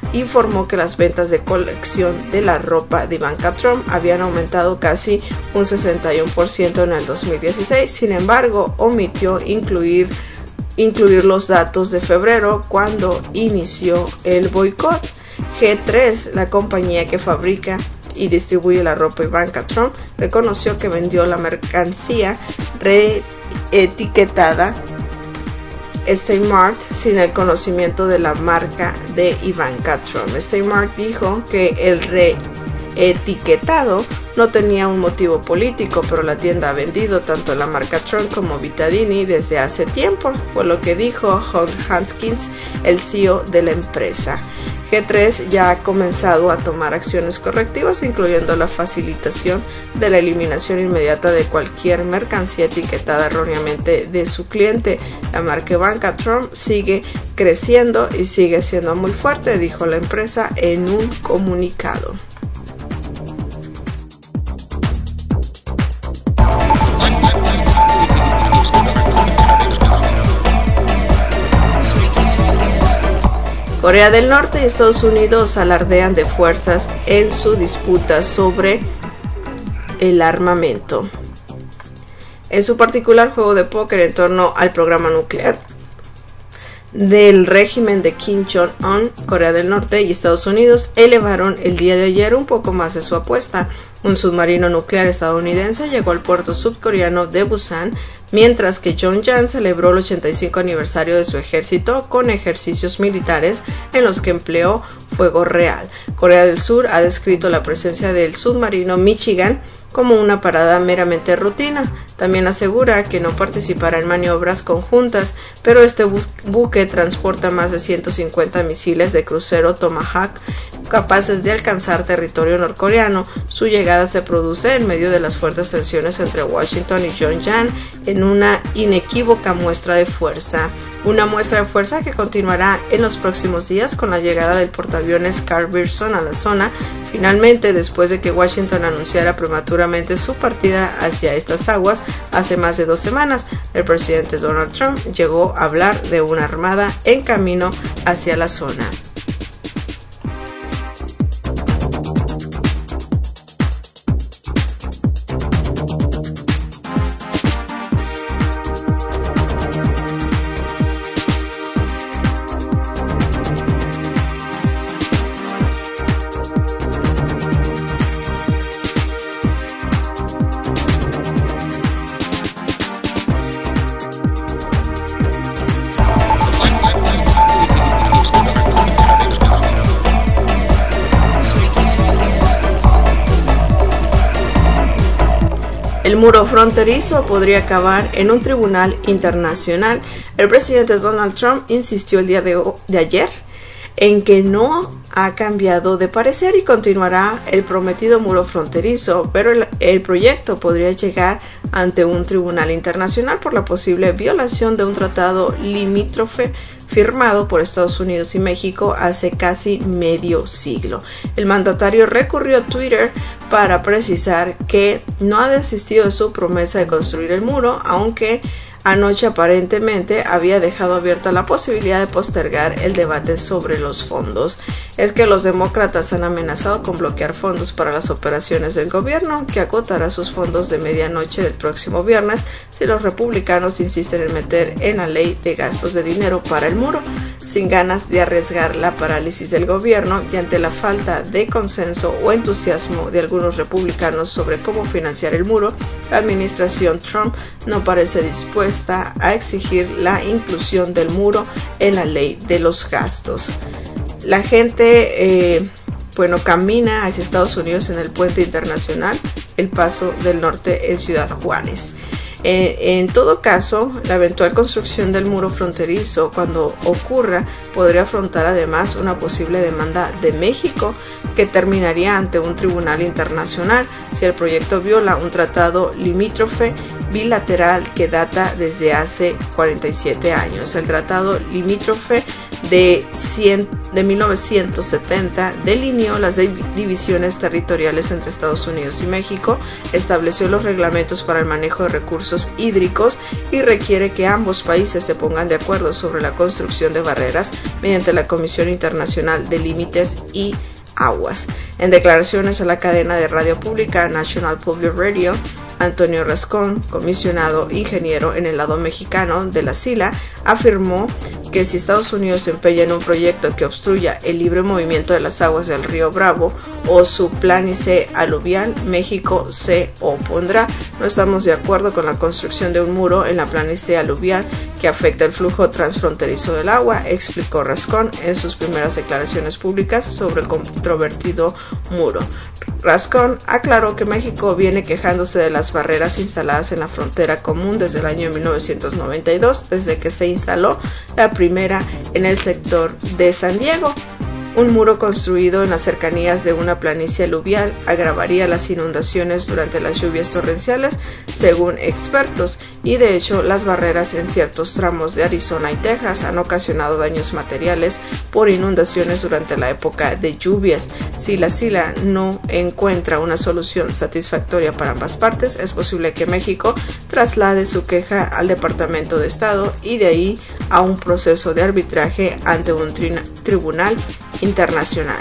S3: informó que las ventas de colección de la ropa de Ivanka Trump habían aumentado casi un sesenta y uno por ciento en el dos mil dieciséis. Sin embargo, omitió incluir, incluir los datos de febrero cuando inició el boicot. G tres, la compañía que fabrica y distribuye la ropa Ivanka Trump, reconoció que vendió la mercancía reetiquetada Stay Mart sin el conocimiento de la marca de Ivanka Trump. Stay Mart dijo que el reetiquetado no tenía un motivo político, pero la tienda ha vendido tanto la marca Trump como Vitadini desde hace tiempo, fue lo que dijo Howard Haskins, el C E O de la empresa. G tres ya ha comenzado a tomar acciones correctivas, incluyendo la facilitación de la eliminación inmediata de cualquier mercancía etiquetada erróneamente de su cliente. La marca Ivanka Trump sigue creciendo y sigue siendo muy fuerte, dijo la empresa en un comunicado. Corea del Norte y Estados Unidos alardean de fuerzas en su disputa sobre el armamento. En su particular juego de póker en torno al programa nuclear del régimen de Kim Jong-un, Corea del Norte y Estados Unidos elevaron el día de ayer un poco más de su apuesta. Un submarino nuclear estadounidense llegó al puerto surcoreano de Busan, mientras que Pyongyang celebró el ochenta y cinco aniversario de su ejército con ejercicios militares en los que empleó fuego real. Corea del Sur ha descrito la presencia del submarino Michigan como una parada meramente rutina. También asegura que no participará en maniobras conjuntas, pero este bu- buque transporta más de ciento cincuenta misiles de crucero Tomahawk capaces de alcanzar territorio norcoreano. Su llegada se produce en medio de las fuertes tensiones entre Washington y Pyongyang en una inequívoca muestra de fuerza. Una muestra de fuerza que continuará en los próximos días con la llegada del portaaviones Carl Vinson a la zona, finalmente después de que Washington anunciara prematuramente su partida hacia estas aguas hace más de dos semanas. El presidente Donald Trump llegó a hablar de una armada en camino hacia la zona. El muro fronterizo podría acabar en un tribunal internacional. El presidente Donald Trump insistió el día de, de ayer en que no ha cambiado de parecer y continuará el prometido muro fronterizo, pero el, el proyecto podría llegar ante un tribunal internacional por la posible violación de un tratado limítrofe firmado por Estados Unidos y México hace casi medio siglo. El mandatario recurrió a Twitter para precisar que no ha desistido de su promesa de construir el muro, aunque anoche aparentemente había dejado abierta la posibilidad de postergar el debate sobre los fondos. Es que los demócratas han amenazado con bloquear fondos para las operaciones del gobierno, que agotará sus fondos de medianoche del próximo viernes si los republicanos insisten en meter en la ley de gastos de dinero para el muro. Sin ganas de arriesgar la parálisis del gobierno y ante la falta de consenso o entusiasmo de algunos republicanos sobre cómo financiar el muro, la administración Trump no parece dispuesta a exigir la inclusión del muro en la ley de los gastos. La gente eh, bueno, camina hacia Estados Unidos en el puente internacional El Paso del Norte en Ciudad Juárez. Eh, en todo caso, la eventual construcción del muro fronterizo, cuando ocurra, podría afrontar además una posible demanda de México que terminaría ante un tribunal internacional si el proyecto viola un tratado limítrofe bilateral que data desde hace cuarenta y siete años. El tratado limítrofe de, cien, de mil novecientos setenta delineó las divisiones territoriales entre Estados Unidos y México, estableció los reglamentos para el manejo de recursos hídricos y requiere que ambos países se pongan de acuerdo sobre la construcción de barreras mediante la Comisión Internacional de Límites y Aguas. En declaraciones a la cadena de radio pública National Public Radio, Antonio Rascón, comisionado ingeniero en el lado mexicano de la SILA, afirmó que si Estados Unidos se empeña en un proyecto que obstruya el libre movimiento de las aguas del río Bravo o su planicie aluvial, México se opondrá. No estamos de acuerdo con la construcción de un muro en la planicie aluvial que afecta el flujo transfronterizo del agua, explicó Rascón en sus primeras declaraciones públicas sobre el controvertido muro. Rascón aclaró que México viene quejándose de las barreras instaladas en la frontera común desde el año mil novecientos noventa y dos, desde que se instaló la primera en el sector de San Diego. Un muro construido en las cercanías de una planicie aluvial agravaría las inundaciones durante las lluvias torrenciales, según expertos, y de hecho las barreras en ciertos tramos de Arizona y Texas han ocasionado daños materiales por inundaciones durante la época de lluvias. Si la SILA no encuentra una solución satisfactoria para ambas partes, es posible que México traslade su queja al Departamento de Estado y de ahí a un proceso de arbitraje ante un tri- tribunal internacional.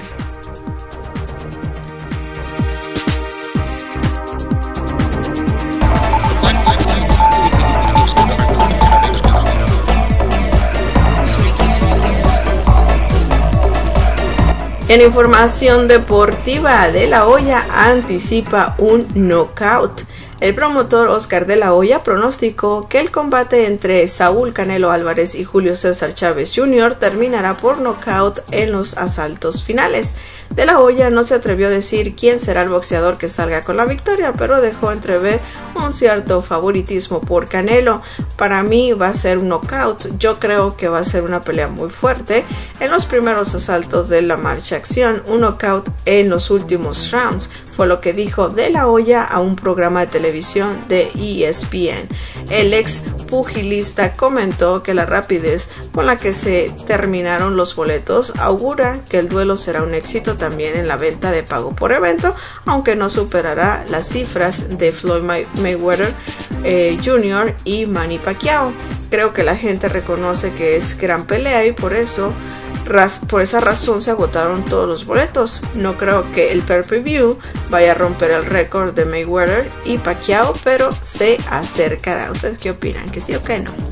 S3: En información deportiva, De La Hoya anticipa un knockout. El promotor Oscar De La Hoya pronosticó que el combate entre Saúl Canelo Álvarez y Julio César Chávez junior terminará por nocaut en los asaltos finales. De La Hoya no se atrevió a decir quién será el boxeador que salga con la victoria, pero dejó entrever un cierto favoritismo por Canelo. Para mí va a ser un knockout. Yo creo que va a ser una pelea muy fuerte. En los primeros asaltos de la marcha acción, un knockout en los últimos rounds, fue lo que dijo De La Hoya a un programa de televisión de E S P N. El ex pugilista comentó que la rapidez con la que se terminaron los boletos augura que el duelo será un éxito también en la venta de pago por evento, aunque no superará las cifras de Floyd Mayweather eh, junior y Manny Pacquiao. Creo que la gente reconoce que es gran pelea y por eso Por esa razón se agotaron todos los boletos. No creo que el pay-per-view vaya a romper el récord de Mayweather y Pacquiao, pero se acercará. ¿Ustedes qué opinan? ¿Que sí o que no?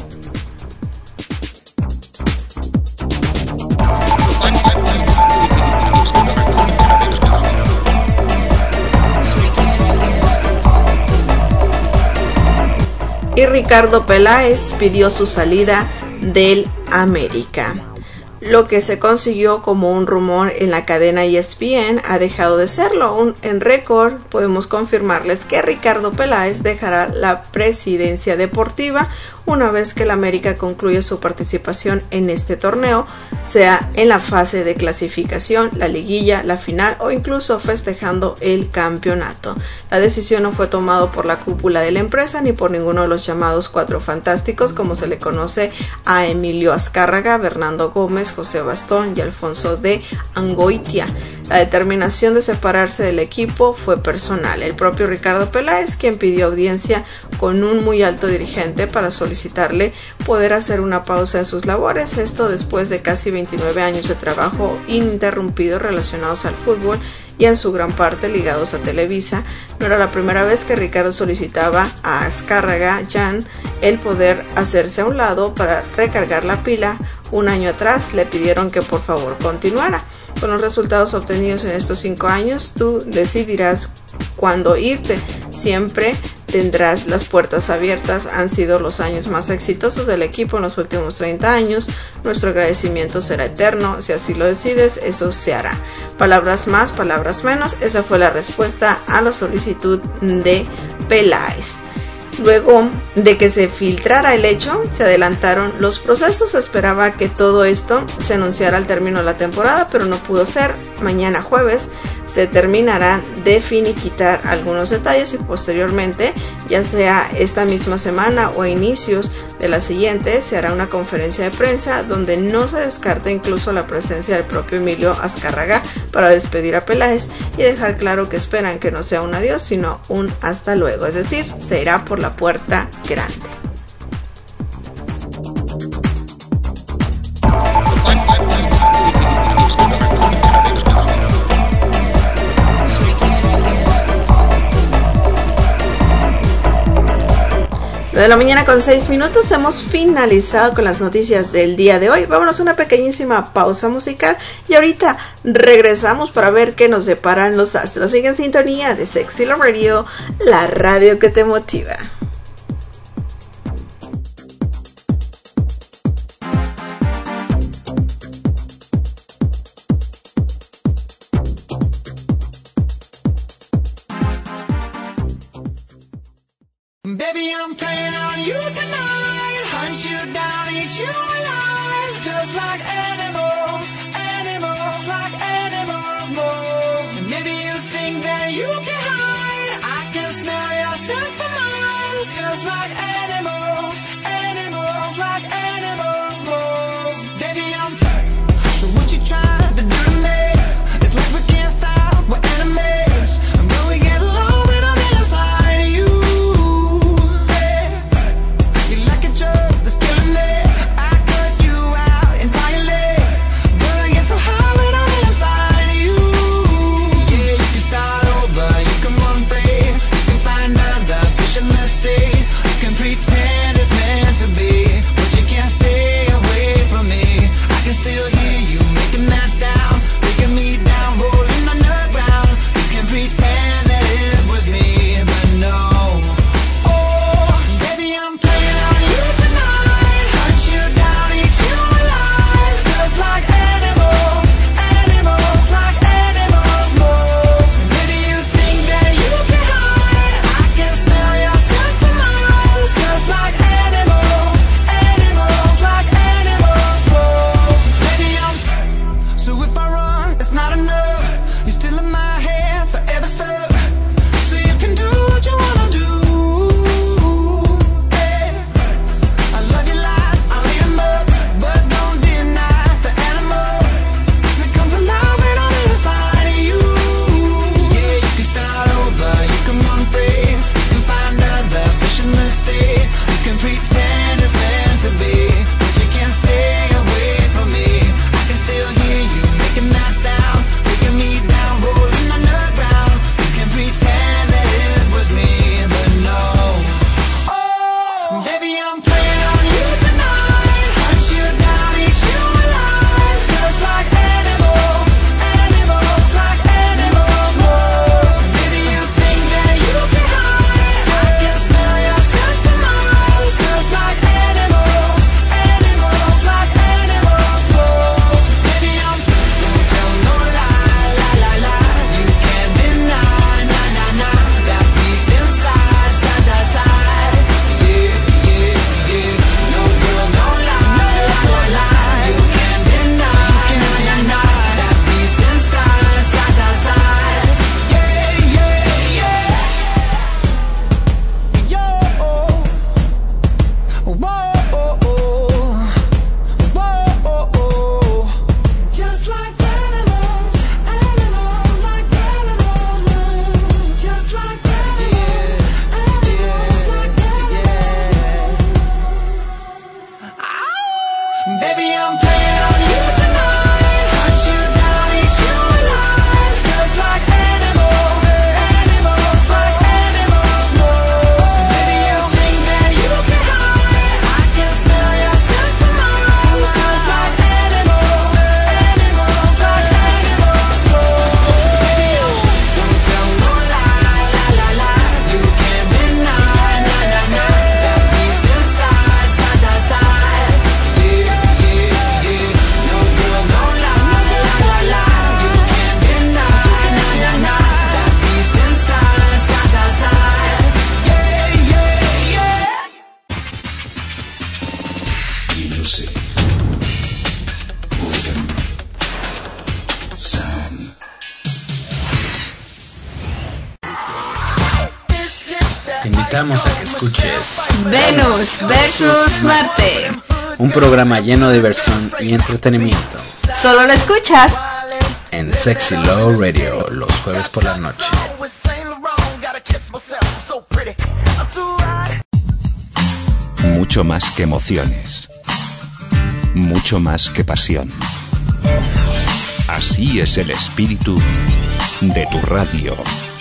S3: Y Ricardo Peláez pidió su salida del América. Lo que se consiguió como un rumor en la cadena E S P N ha dejado de serlo. Un, en récord podemos confirmarles que Ricardo Peláez dejará la presidencia deportiva una vez que el América concluya su participación en este torneo, sea en la fase de clasificación, la liguilla, la final o incluso festejando el campeonato. La decisión no fue tomada por la cúpula de la empresa ni por ninguno de los llamados cuatro fantásticos, como se le conoce a Emilio Azcárraga, Bernardo Gómez, José Bastón y Alfonso de Angoitia. La determinación de separarse del equipo fue personal. El propio Ricardo Peláez, quien pidió audiencia con un muy alto dirigente para solicitarle poder hacer una pausa en sus labores, esto después de casi veintinueve años de trabajo ininterrumpido relacionados al fútbol y en su gran parte ligados a Televisa. No era la primera vez que Ricardo solicitaba a Azcárraga Jan el poder hacerse a un lado para recargar la pila. Un año atrás le pidieron que por favor continuara. Con los resultados obtenidos en estos cinco años, tú decidirás cuándo irte. Siempre tendrás las puertas abiertas. Han sido los años más exitosos del equipo en los últimos treinta años. Nuestro agradecimiento será eterno. Si así lo decides, eso se hará. Palabras más, palabras menos. Esa fue la respuesta a la solicitud de Peláez. Luego de que se filtrara el hecho, se adelantaron los procesos. Se esperaba que todo esto se anunciara al término de la temporada, pero no pudo ser. Mañana jueves se terminarán de finiquitar algunos detalles y posteriormente, ya sea esta misma semana o a inicios de la siguiente, se hará una conferencia de prensa donde no se descarta incluso la presencia del propio Emilio Azcárraga para despedir a Peláez y dejar claro que esperan que no sea un adiós sino un hasta luego, es decir, se irá por la puerta grande. De la mañana con seis minutos, hemos finalizado con las noticias del día de hoy. Vámonos a una pequeñísima pausa musical y ahorita regresamos para ver qué nos deparan los astros. Sigue en sintonía de Sexy Love Radio, la radio que te motiva.
S8: Baby, I'm playing on you tonight. Hunt you down, eat you alive. Just like animals, animals, like animals, moles. And maybe you think that you can hide. I can smell your scent for miles. Just like animals, animals, like animals, moles. Baby, I'm so what you trying to do to me? It's like we can't stop, we're enemies. And when we get low, when I'm inside you. So high when I'm inside you. Yeah, you can start over. You
S2: invitamos a que escuches
S3: Venus versus Marte,
S2: un programa lleno de diversión y entretenimiento.
S3: Solo lo escuchas
S2: en Sexy Love Radio los jueves por la noche.
S4: Mucho más que emociones, mucho más que pasión. Así es el espíritu de tu radio.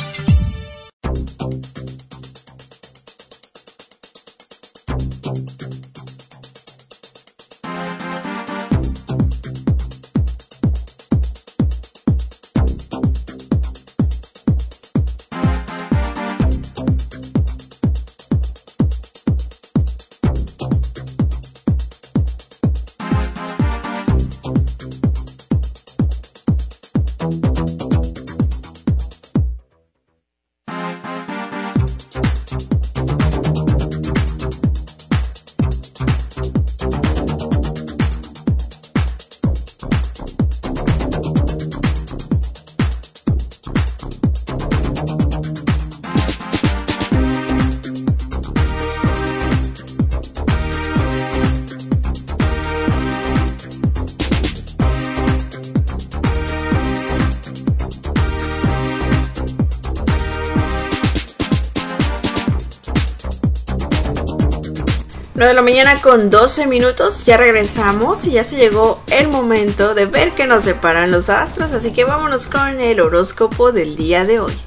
S3: nueve de la mañana con doce minutos, ya regresamos y ya se llegó el momento de ver qué nos deparan los astros, así que vámonos con el horóscopo del día de hoy.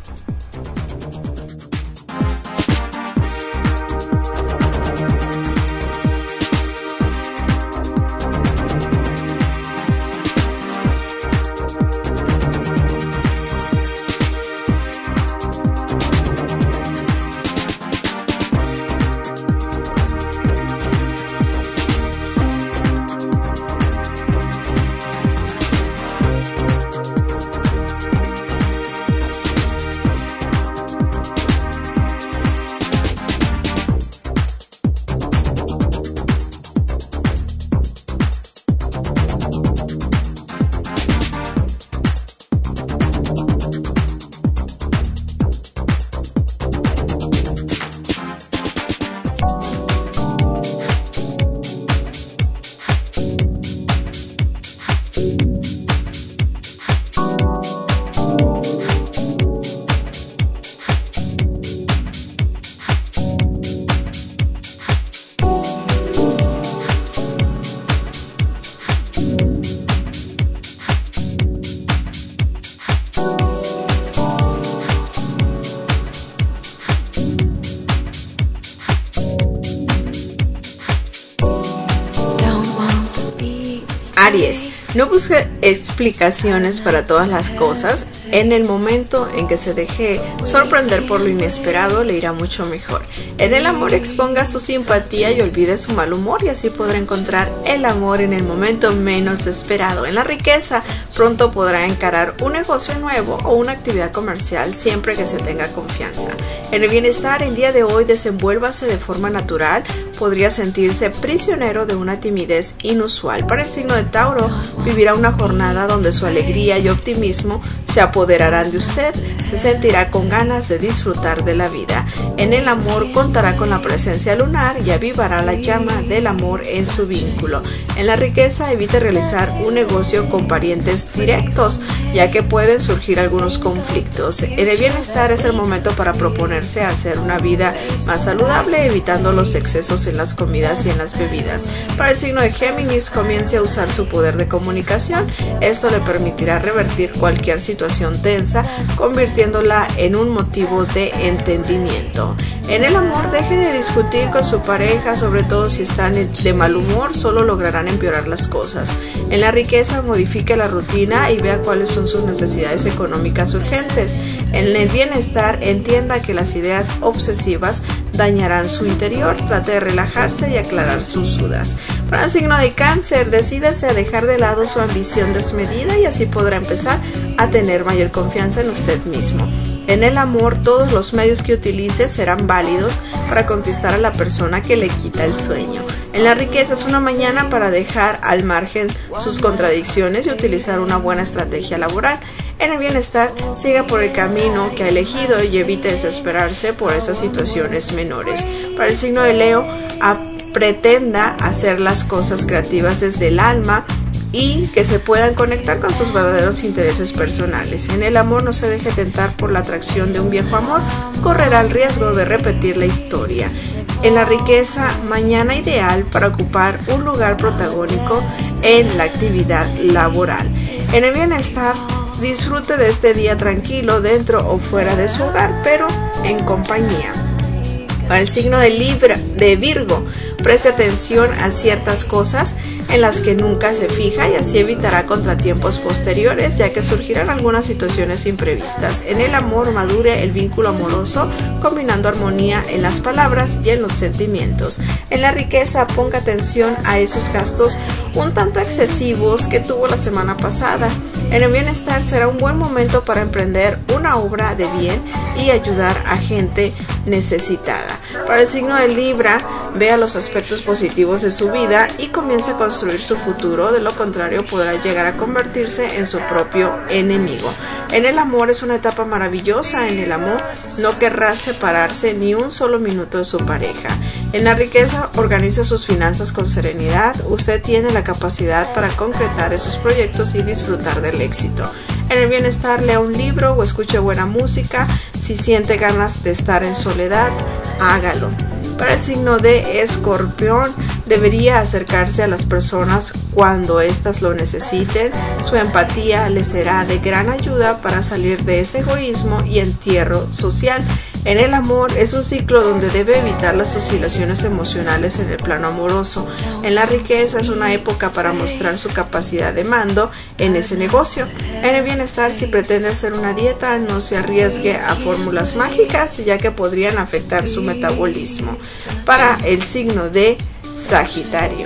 S3: Aries, no busque explicaciones para todas las cosas. En el momento en que se deje sorprender por lo inesperado, le irá mucho mejor. En el amor, exponga su simpatía y olvide su mal humor, y así podrá encontrar el amor en el momento menos esperado. En la riqueza, pronto podrá encarar un negocio nuevo o una actividad comercial siempre que se tenga confianza. En el bienestar, el día de hoy desenvuélvase de forma natural. Podría sentirse prisionero de una timidez inusual. Para el signo de Tauro, vivirá una jornada donde su alegría y optimismo se apoderarán de usted. Se sentirá con ganas de disfrutar de la vida. En el amor, contará con la presencia lunar y avivará la llama del amor en su vínculo. En la riqueza, evite realizar un negocio con parientes directos, ya que pueden surgir algunos conflictos. En el bienestar, es el momento para proponerse hacer una vida más saludable, evitando los excesos en las comidas y en las bebidas. Para el signo de Géminis, comience a usar su poder de comunicación. Esto le permitirá revertir cualquier situación tensa, convirtiéndola en un motivo de entendimiento. En el amor, deje de discutir con su pareja, sobre todo si están de mal humor, solo lograrán empeorar las cosas. En la riqueza, modifique la rutina y vea cuáles son sus necesidades económicas urgentes. En el bienestar, entienda que las ideas obsesivas dañarán su interior. Trate de relajarse y aclarar sus dudas. Para el signo de Cáncer, decídase a dejar de lado su ambición desmedida y así podrá empezar a tener mayor confianza en usted mismo. En el amor, todos los medios que utilices serán válidos para conquistar a la persona que le quita el sueño. En la riqueza, es una mañana para dejar al margen sus contradicciones y utilizar una buena estrategia laboral. En el bienestar, siga por el camino que ha elegido y evite desesperarse por esas situaciones menores. Para el signo de Leo, a, pretenda hacer las cosas creativas desde el alma y que se puedan conectar con sus verdaderos intereses personales. En el amor, no se deje tentar por la atracción de un viejo amor, correrá el riesgo de repetir la historia. En la riqueza, mañana ideal para ocupar un lugar protagónico en la actividad laboral. En el bienestar, disfrute de este día tranquilo dentro o fuera de su hogar, pero en compañía. Para el signo de Libra, de Virgo, preste atención a ciertas cosas en las que nunca se fija y así evitará contratiempos posteriores, ya que surgirán algunas situaciones imprevistas. En el amor, madure el vínculo amoroso, combinando armonía en las palabras y en los sentimientos. En la riqueza, ponga atención a esos gastos un tanto excesivos que tuvo la semana pasada. En el bienestar, será un buen momento para emprender una obra de bien y ayudar a gente necesitada. Para el signo de Libra, vea los aspectos positivos de su vida y comience a construir su futuro, de lo contrario podrá llegar a convertirse en su propio enemigo. En el amor, es una etapa maravillosa. En el amor, no querrá separarse ni un solo minuto de su pareja. En la riqueza, organiza sus finanzas con serenidad. Usted tiene la capacidad para concretar esos proyectos y disfrutar del éxito. En el bienestar, lea un libro o escuche buena música. Si siente ganas de estar en soledad, hágalo. Para el signo de Escorpión, debería acercarse a las personas cuando éstas lo necesiten. Su empatía le será de gran ayuda para salir de ese egoísmo y entierro social. En el amor, es un ciclo donde debe evitar las oscilaciones emocionales en el plano amoroso. En la riqueza, es una época para mostrar su capacidad de mando en ese negocio. En el bienestar, si pretende hacer una dieta, no se arriesgue a fórmulas mágicas, ya que podrían afectar su metabolismo. Para el signo de Sagitario,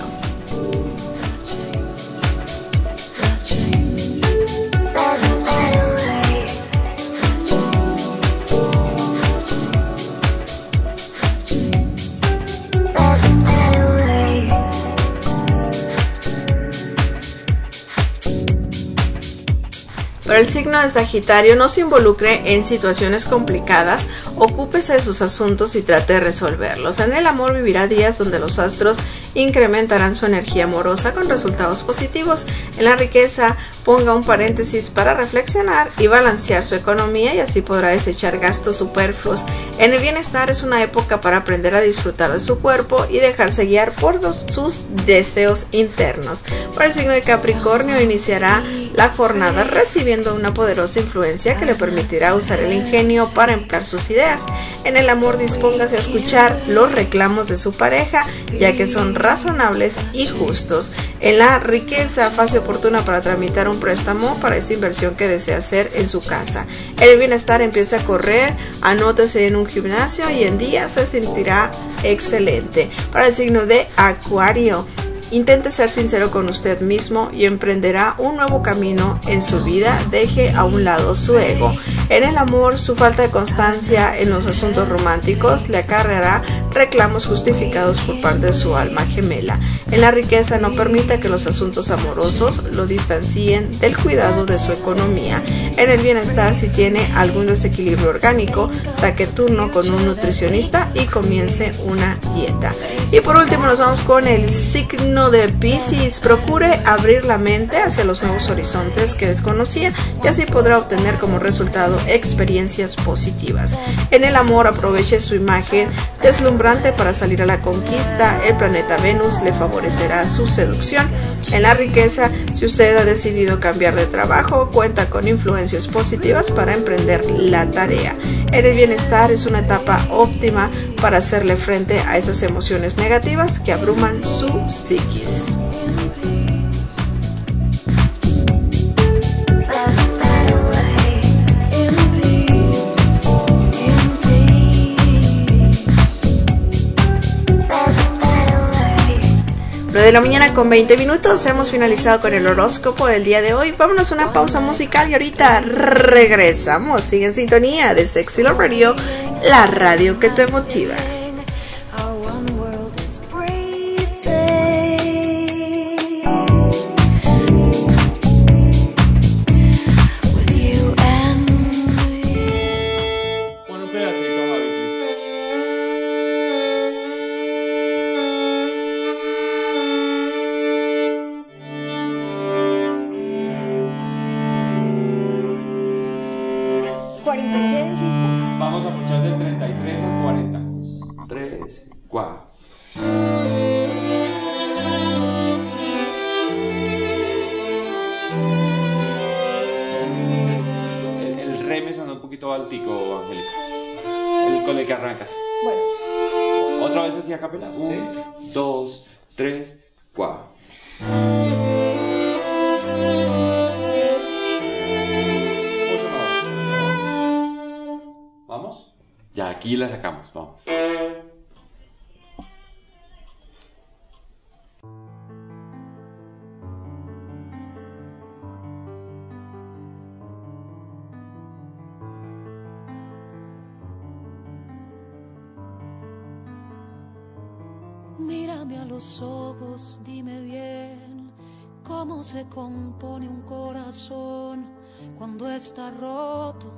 S3: Para el signo de Sagitario, no se involucre en situaciones complicadas, ocúpese de sus asuntos y trate de resolverlos. En el amor, vivirá días donde los astros incrementarán su energía amorosa con resultados positivos. En la riqueza, ponga un paréntesis para reflexionar y balancear su economía y así podrá desechar gastos superfluos. En el bienestar, es una época para aprender a disfrutar de su cuerpo y dejarse guiar por sus deseos internos. Para el signo de Capricornio, iniciará la jornada recibiendo una poderosa influencia que le permitirá usar el ingenio para emplear sus ideas. En el amor, dispóngase a escuchar los reclamos de su pareja, ya que son razonables y justos. En la riqueza, fase oportuna para tramitar un préstamo para esa inversión que desea hacer en su casa. En el bienestar, empieza a correr, anótese en un gimnasio y en día se sentirá excelente. Para el signo de Acuario, intente ser sincero con usted mismo y emprenderá un nuevo camino en su vida. Deje a un lado su ego. En el amor, su falta de constancia en los asuntos románticos le acarreará reclamos justificados por parte de su alma gemela. En la riqueza, no permita que los asuntos amorosos lo distancien del cuidado de su economía. En el bienestar, si tiene algún desequilibrio orgánico, saque turno con un nutricionista y comience una dieta. Y por último, nos vamos con el signo de Piscis. Procure abrir la mente hacia los nuevos horizontes que desconocía y así podrá obtener como resultado experiencias positivas. En el amor, aproveche su imagen deslumbrante para salir a la conquista. El planeta Venus le favorecerá su seducción. En la riqueza, si usted ha decidido cambiar de trabajo, cuenta con influencias positivas para emprender la tarea. En el bienestar, es una etapa óptima para hacerle frente a esas emociones negativas que abruman su psiquis. nueve de la mañana con veinte minutos. Hemos finalizado con el horóscopo del día de hoy. Vámonos a una pausa musical y ahorita regresamos. Sigue en sintonía de Sexy Love Radio, la radio que te motiva.
S10: Altico, Angélica. El con el que arrancas.
S9: Bueno.
S10: Otra vez así a capela. Uno, ¿sí? Dos, tres, cuatro. Mucho mejor. ¿Vamos? Ya aquí la sacamos, vamos.
S6: Mírame a los ojos, dime bien cómo se compone un corazón cuando está roto,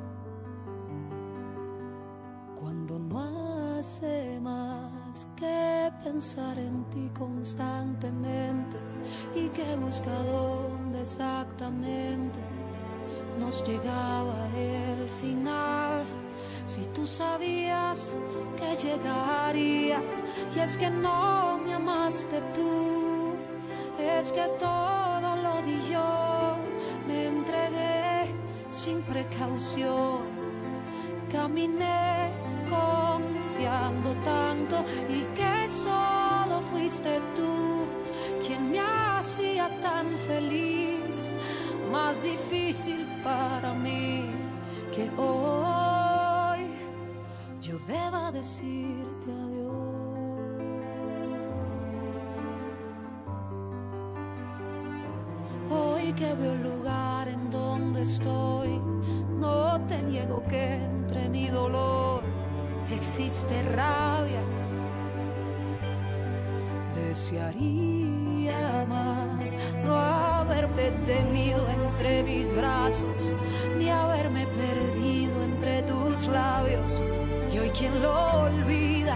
S6: cuando no hace más que pensar en ti constantemente y que busca dónde exactamente nos llegaba el final. Si tú sabías que llegaría, y es que no me amaste tú, es que todo lo di yo, me entregué sin precaución, caminé confiando tanto y que solo fuiste tú quien me hacía tan feliz, más difícil para mí que hoy yo deba decirte adiós. Hoy que veo el lugar en donde estoy, no te niego que entre mi dolor existe rabia. Desearía más no haberte tenido entre mis brazos, ni haberme perdido entre tus labios. Y hoy quién lo olvida,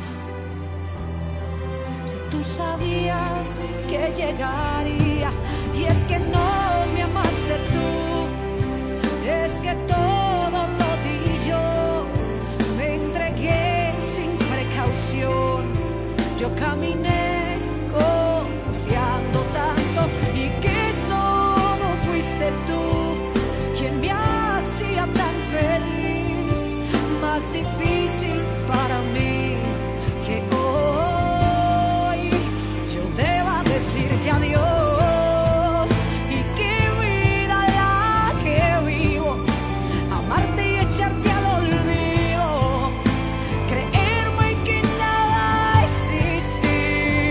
S6: si tú sabías que llegaría, y es que no me amaste tú, es que todo lo di yo, me entregué sin precaución, yo caminé confiando tanto y que solo fuiste tú quien me hacía tan feliz, más difícil para mí que hoy yo deba decirte adiós. Y qué vida la que vivo, amarte y echarte al olvido, creerme que nada ha existido.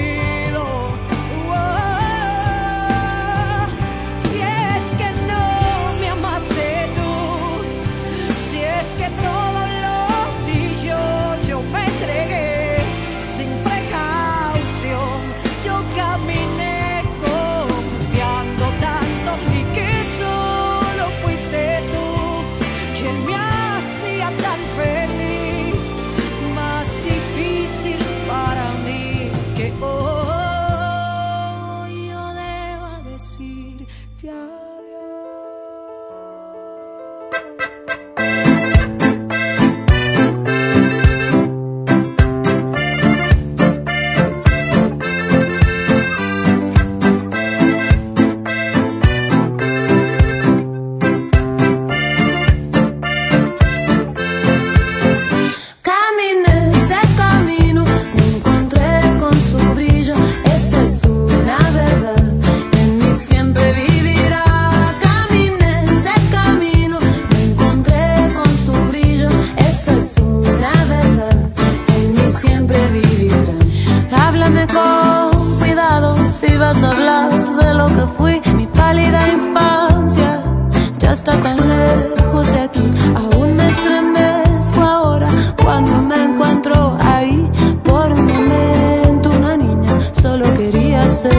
S6: quieras hablar de lo que fui, mi pálida infancia ya está tan lejos de aquí. Aún me estremezco ahora cuando me encuentro ahí. Por un momento una niña solo quería ser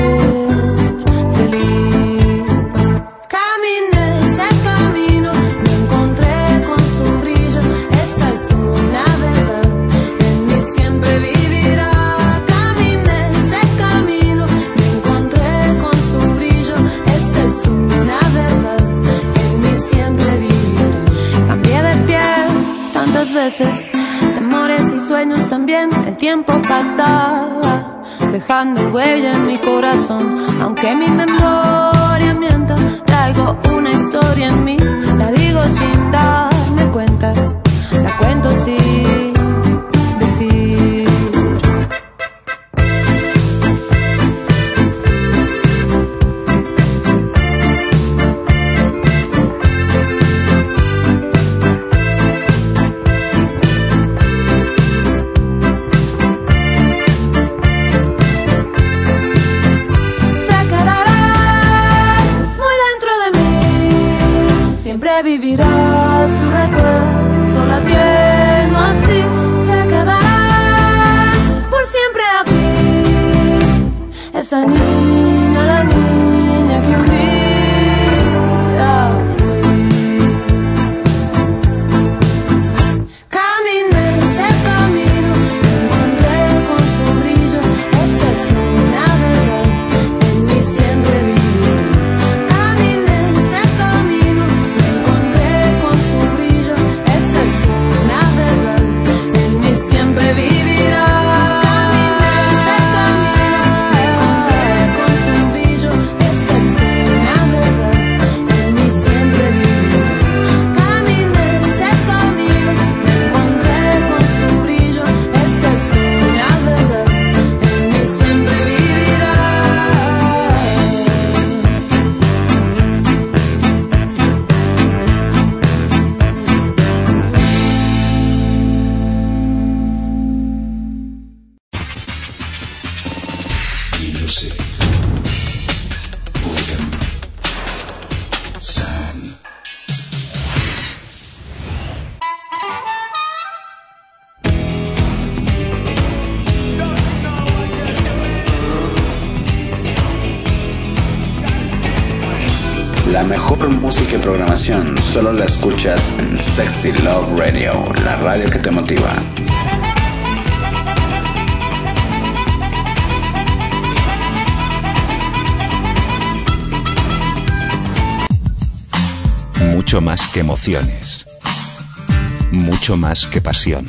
S6: feliz. Caminé ese camino, me encontré con su brillo. Esa es una verdad, en mí siempre vivirá. Caminé ese camino, me encontré con su brillo. Esa es una verdad, en mí siempre vivirá. Cambié de piel tantas veces, temores y sueños también. El tiempo pasaba, dejando huella en mi corazón. Aunque mi memoria mienta, traigo una historia en mí. La digo sin darme cuenta, la cuento sin decir. Vivirá su recuerdo latiendo así, se quedará por siempre aquí. Esa niña, la niña que un día fui. Caminé ese camino, me encontré con su brillo. Esa es una verdad, en mí siempre vivirá. Siempre vivirá. Caminé ese camino, me encontré con su brillo. Esa es una verdad, en mí siempre vivirá. Caminé ese camino, me encontré con su brillo. Esa es una verdad, en mí siempre vivirá.
S2: La mejor música y programación solo la escuchas en Sexy Love Radio, la radio que te motiva.
S4: Mucho más que emociones, mucho más que pasión.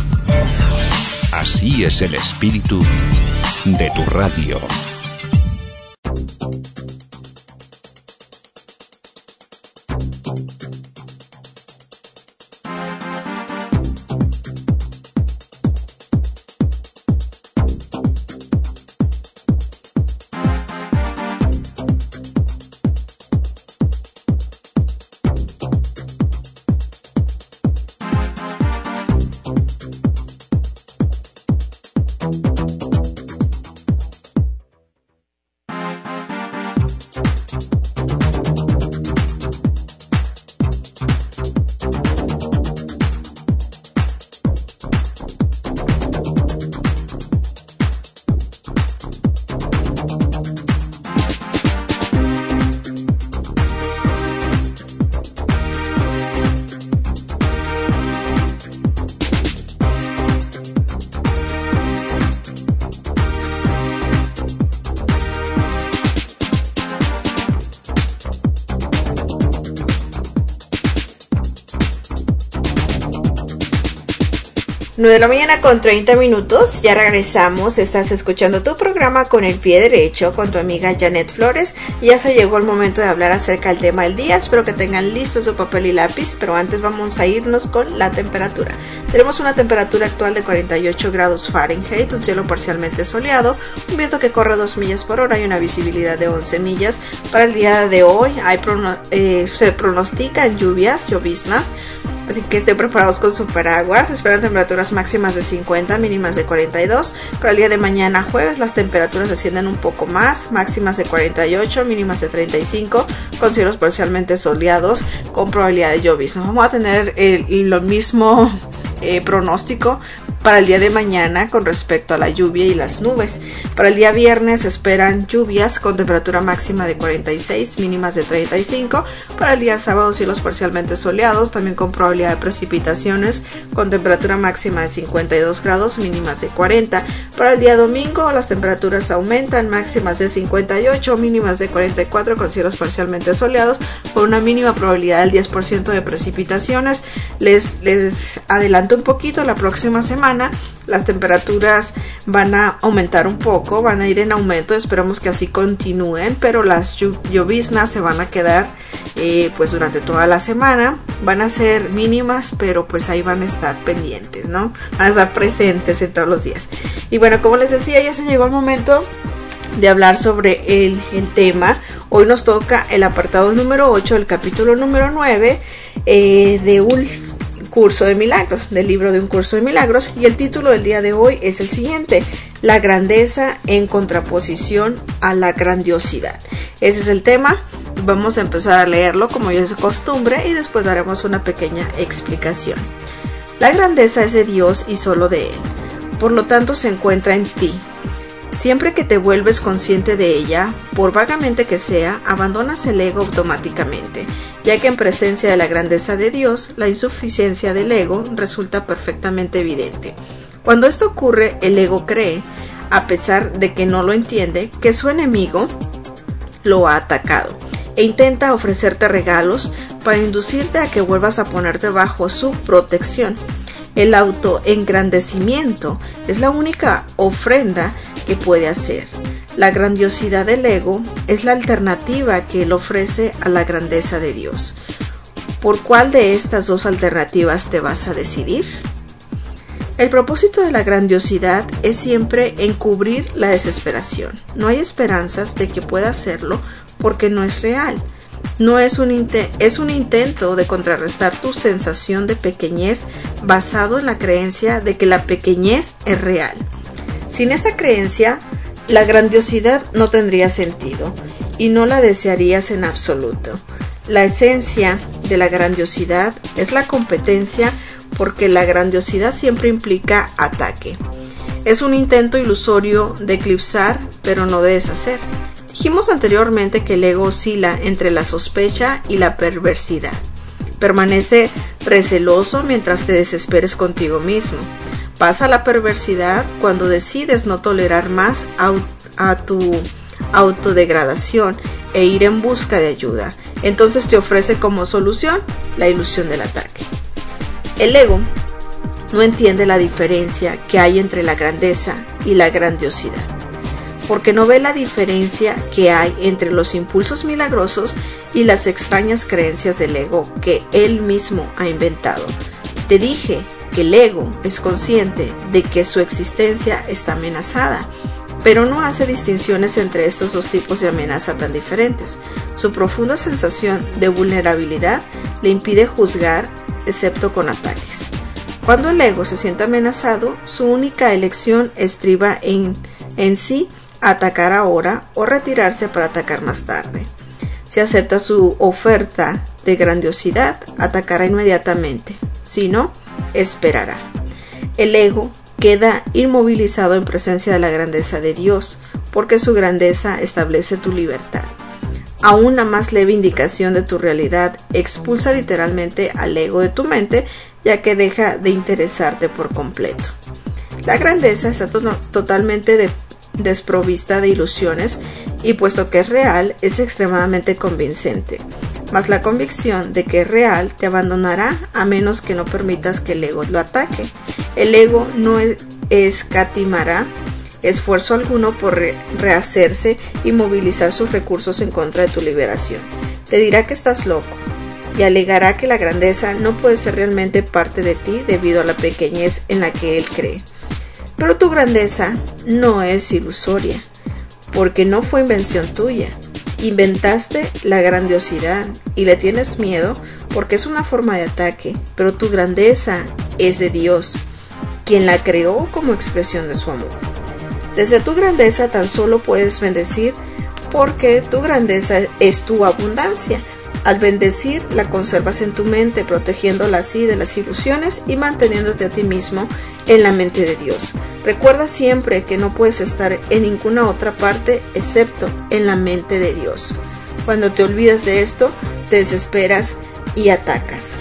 S4: Así es el espíritu de tu radio.
S3: nueve de la mañana con treinta minutos, ya regresamos. Estás escuchando tu programa Con el Pie Derecho con tu amiga Janet Flores. Ya se llegó el momento de hablar acerca del tema del día. Espero que tengan listo su papel y lápiz, pero antes vamos a irnos con la temperatura. Tenemos una temperatura actual de cuarenta y ocho grados Fahrenheit, un cielo parcialmente soleado, un viento que corre dos millas por hora y una visibilidad de once millas. Para el día de hoy hay prono- eh, se pronostican lluvias, lloviznas, Así que estén preparados con su paraguas. Se esperan temperaturas máximas de cincuenta, mínimas de cuarenta y dos. Para el día de mañana jueves las temperaturas descienden un poco más, máximas de cuarenta y ocho, mínimas de treinta y cinco, con cielos parcialmente soleados, con probabilidad de llovizna. Vamos a tener el, lo mismo eh, pronóstico para el día de mañana con respecto a la lluvia y las nubes. Para el día viernes se esperan lluvias con temperatura máxima de cuarenta y seis, mínimas de treinta y cinco. Para el día sábado cielos parcialmente soleados, también con probabilidad de precipitaciones, con temperatura máxima de cincuenta y dos grados, mínimas de cuarenta. Para el día domingo las temperaturas aumentan, máximas de cincuenta y ocho, mínimas de cuarenta y cuatro, con cielos parcialmente soleados, con una mínima probabilidad del diez por ciento de precipitaciones. Les, les adelanto un poquito, la próxima semana las temperaturas van a aumentar un poco, van a ir en aumento, esperamos que así continúen, pero las lloviznas se van a quedar eh, pues durante toda la semana, van a ser mínimas, pero pues ahí van a estar pendientes, ¿no? Van a estar presentes en todos los días. Y bueno, como les decía, ya se llegó el momento de hablar sobre el, el tema. Hoy nos toca el apartado número ocho, el capítulo número nueve eh, de un curso de milagros, del libro de un curso de milagros, y el título del día de hoy es el siguiente: la grandeza en contraposición a la grandiosidad. Ese es el tema. Vamos a empezar a leerlo como ya es costumbre y después daremos una pequeña explicación. La grandeza es de Dios y solo de Él, por lo tanto se encuentra en ti. Siempre que te vuelves consciente de ella, por vagamente que sea, abandonas el ego automáticamente, ya que en presencia de la grandeza de Dios, la insuficiencia del ego resulta perfectamente evidente. Cuando esto ocurre, el ego cree, a pesar de que no lo entiende, que su enemigo lo ha atacado e intenta ofrecerte regalos para inducirte a que vuelvas a ponerte bajo su protección. El autoengrandecimiento es la única ofrenda que puede hacer. La grandiosidad del ego es la alternativa que él ofrece a la grandeza de Dios. ¿Por cuál de estas dos alternativas te vas a decidir? El propósito de la grandiosidad es siempre encubrir la desesperación. No hay esperanzas de que pueda hacerlo porque no es real. No es un, es un intento de contrarrestar tu sensación de pequeñez basado en la creencia de que la pequeñez es real. Sin esta creencia, la grandiosidad no tendría sentido y no la desearías en absoluto. La esencia de la grandiosidad es la competencia, porque la grandiosidad siempre implica ataque. Es un intento ilusorio de eclipsar, pero no de deshacer. Dijimos anteriormente que el ego oscila entre la sospecha y la perversidad. Permanece receloso mientras te desesperes contigo mismo. Pasa la perversidad cuando decides no tolerar más a, a tu autodegradación e ir en busca de ayuda. Entonces te ofrece como solución la ilusión del ataque. El ego no entiende la diferencia que hay entre la grandeza y la grandiosidad, porque no ve la diferencia que hay entre los impulsos milagrosos y las extrañas creencias del ego que él mismo ha inventado. Te dije que el ego es consciente de que su existencia está amenazada, pero no hace distinciones entre estos dos tipos de amenaza tan diferentes. Su profunda sensación de vulnerabilidad le impide juzgar, excepto con ataques. Cuando el ego se siente amenazado, su única elección estriba en, en sí atacar ahora o retirarse para atacar más tarde. Si acepta su oferta de grandiosidad, atacará inmediatamente. Si no, esperará. El ego queda inmovilizado en presencia de la grandeza de Dios, porque su grandeza establece tu libertad. A una más leve indicación de tu realidad, expulsa literalmente al ego de tu mente, ya que deja de interesarte por completo. La grandeza está to- totalmente de desprovista de ilusiones y, puesto que es real, es extremadamente convincente. Mas la convicción de que es real te abandonará a menos que no permitas que el ego lo ataque. El ego no escatimará esfuerzo alguno por re- rehacerse y movilizar sus recursos en contra de tu liberación. Te dirá que estás loco y alegará que la grandeza no puede ser realmente parte de ti debido a la pequeñez en la que él cree. Pero tu grandeza no es ilusoria, porque no fue invención tuya. Inventaste la grandiosidad y le tienes miedo porque es una forma de ataque, pero tu grandeza es de Dios, quien la creó como expresión de su amor. Desde tu grandeza tan solo puedes bendecir, porque tu grandeza es tu abundancia. Al bendecir, la conservas en tu mente, protegiéndola así de las ilusiones y manteniéndote a ti mismo en la mente de Dios. Recuerda siempre que no puedes estar en ninguna otra parte excepto en la mente de Dios. Cuando te olvidas de esto, te desesperas y atacas.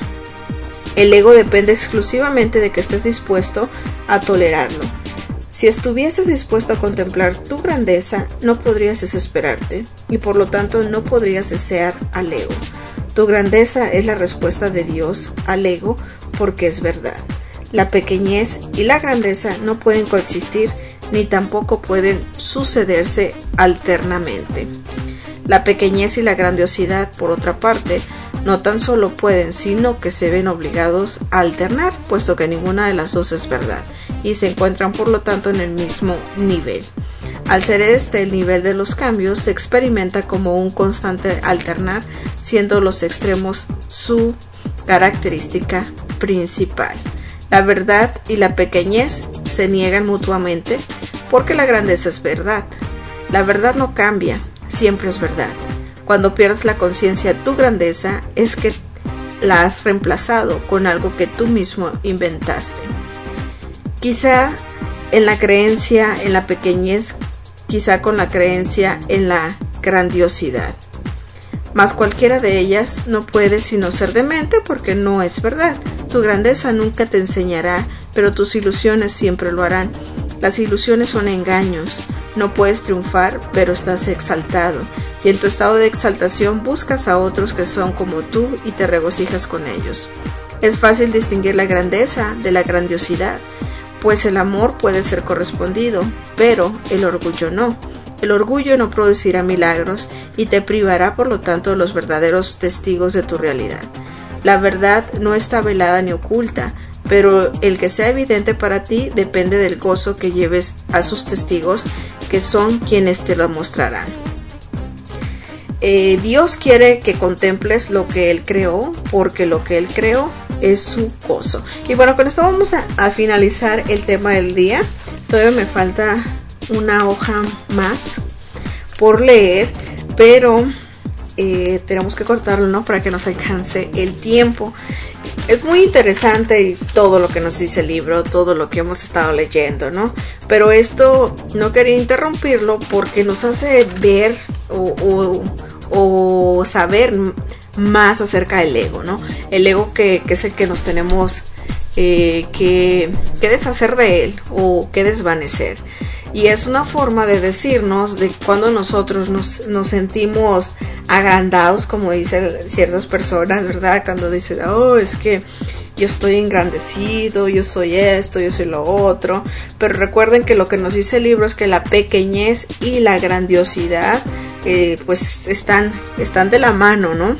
S3: El ego depende exclusivamente de que estés dispuesto a tolerarlo. Si estuvieses dispuesto a contemplar tu grandeza, no podrías desesperarte y por lo tanto no podrías desear al ego. Tu grandeza es la respuesta de Dios al ego porque es verdad. La pequeñez y la grandeza no pueden coexistir ni tampoco pueden sucederse alternamente. La pequeñez y la grandiosidad, por otra parte, no tan solo pueden, sino que se ven obligados a alternar, puesto que ninguna de las dos es verdad, y se encuentran por lo tanto en el mismo nivel. Al ser este el nivel de los cambios, se experimenta como un constante alternar, siendo los extremos su característica principal. La verdad y la pequeñez se niegan mutuamente, porque la grandeza es verdad. La verdad no cambia, siempre es verdad. Cuando pierdes la conciencia de tu grandeza, es que la has reemplazado con algo que tú mismo inventaste. Quizá en la creencia en la pequeñez, quizá con la creencia en la grandiosidad. Mas cualquiera de ellas no puede sino ser demente porque no es verdad. Tu grandeza nunca te enseñará, pero tus ilusiones siempre lo harán. Las ilusiones son engaños. No puedes triunfar, pero estás exaltado. Y en tu estado de exaltación buscas a otros que son como tú y te regocijas con ellos. Es fácil distinguir la grandeza de la grandiosidad, pues el amor puede ser correspondido, pero el orgullo no. El orgullo no producirá milagros y te privará por lo tanto de los verdaderos testigos de tu realidad. La verdad no está velada ni oculta, pero el que sea evidente para ti depende del gozo que lleves a sus testigos, que son quienes te lo mostrarán. Eh, Dios quiere que contemples lo que Él creó, porque lo que Él creó es su gozo. Y bueno, con esto vamos a, a finalizar el tema del día. Todavía me falta una hoja más por leer, pero eh, tenemos que cortarlo, ¿no? Para que nos alcance el tiempo. Es muy interesante y todo lo que nos dice el libro, todo lo que hemos estado leyendo, ¿no? Pero esto no quería interrumpirlo porque nos hace ver o, o, o saber más acerca del ego, ¿no? El ego que, que es el que nos tenemos eh, que, que deshacer de él o que desvanecer. Y es una forma de decirnos de cuando nosotros nos, nos sentimos agrandados, como dicen ciertas personas, ¿verdad? Cuando dicen, oh, es que yo estoy engrandecido, yo soy esto, yo soy lo otro. Pero recuerden que lo que nos dice el libro es que la pequeñez y la grandiosidad eh, pues están, están de la mano, ¿no?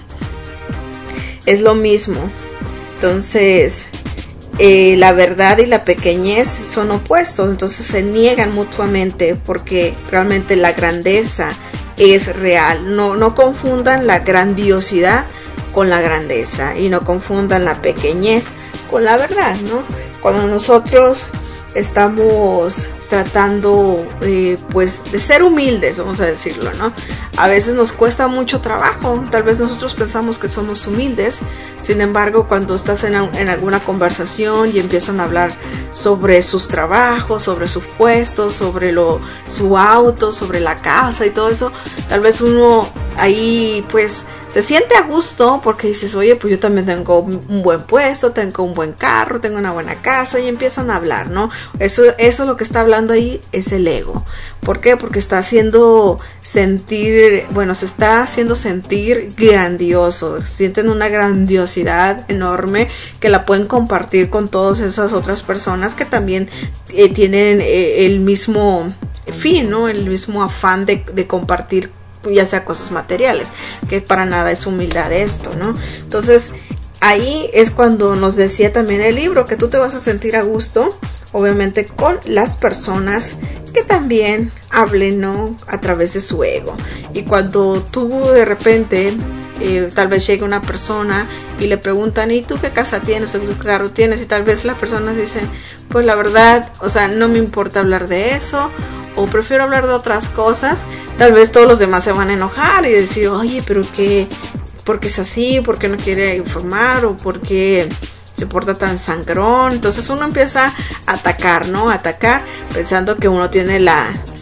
S3: Es lo mismo. Entonces Eh, la verdad y la pequeñez son opuestos, entonces se niegan mutuamente porque realmente la grandeza es real. No, no confundan la grandiosidad con la grandeza y no confundan la pequeñez con la verdad, ¿no? Cuando nosotros estamos tratando eh, pues de ser humildes, vamos a decirlo, ¿no? A veces nos cuesta mucho trabajo, tal vez nosotros pensamos que somos humildes, sin embargo cuando estás en, en alguna conversación y empiezan a hablar sobre sus trabajos, sobre sus puestos, sobre lo, su auto, sobre la casa y todo eso, tal vez uno ahí pues se siente a gusto porque dices, oye, pues yo también tengo un buen puesto, tengo un buen carro, tengo una buena casa, y empiezan a hablar, ¿no? Eso, eso es lo que está hablando ahí, es el ego. ¿Por qué? Porque está haciendo sentir, bueno, se está haciendo sentir grandioso, sienten una grandiosidad enorme que la pueden compartir con todas esas otras personas que también eh, tienen eh, el mismo fin, ¿no? El mismo afán de, de compartir, ya sea cosas materiales, que para nada es humildad esto, ¿no? Entonces ahí es cuando nos decía también el libro que tú te vas a sentir a gusto, obviamente con las personas que también hablen, ¿no? A través de su ego. Y cuando tú de repente eh, tal vez llegue una persona y le preguntan, ¿y tú qué casa tienes o qué carro tienes? Y tal vez la persona dice, pues la verdad, o sea, no me importa hablar de eso, o prefiero hablar de otras cosas. Tal vez todos los demás se van a enojar y decir, oye, pero qué, ¿por qué es así? ¿Por qué no quiere informar? ¿O por qué se porta tan sangrón? Entonces uno empieza a atacar, ¿no? A atacar pensando que uno tiene la,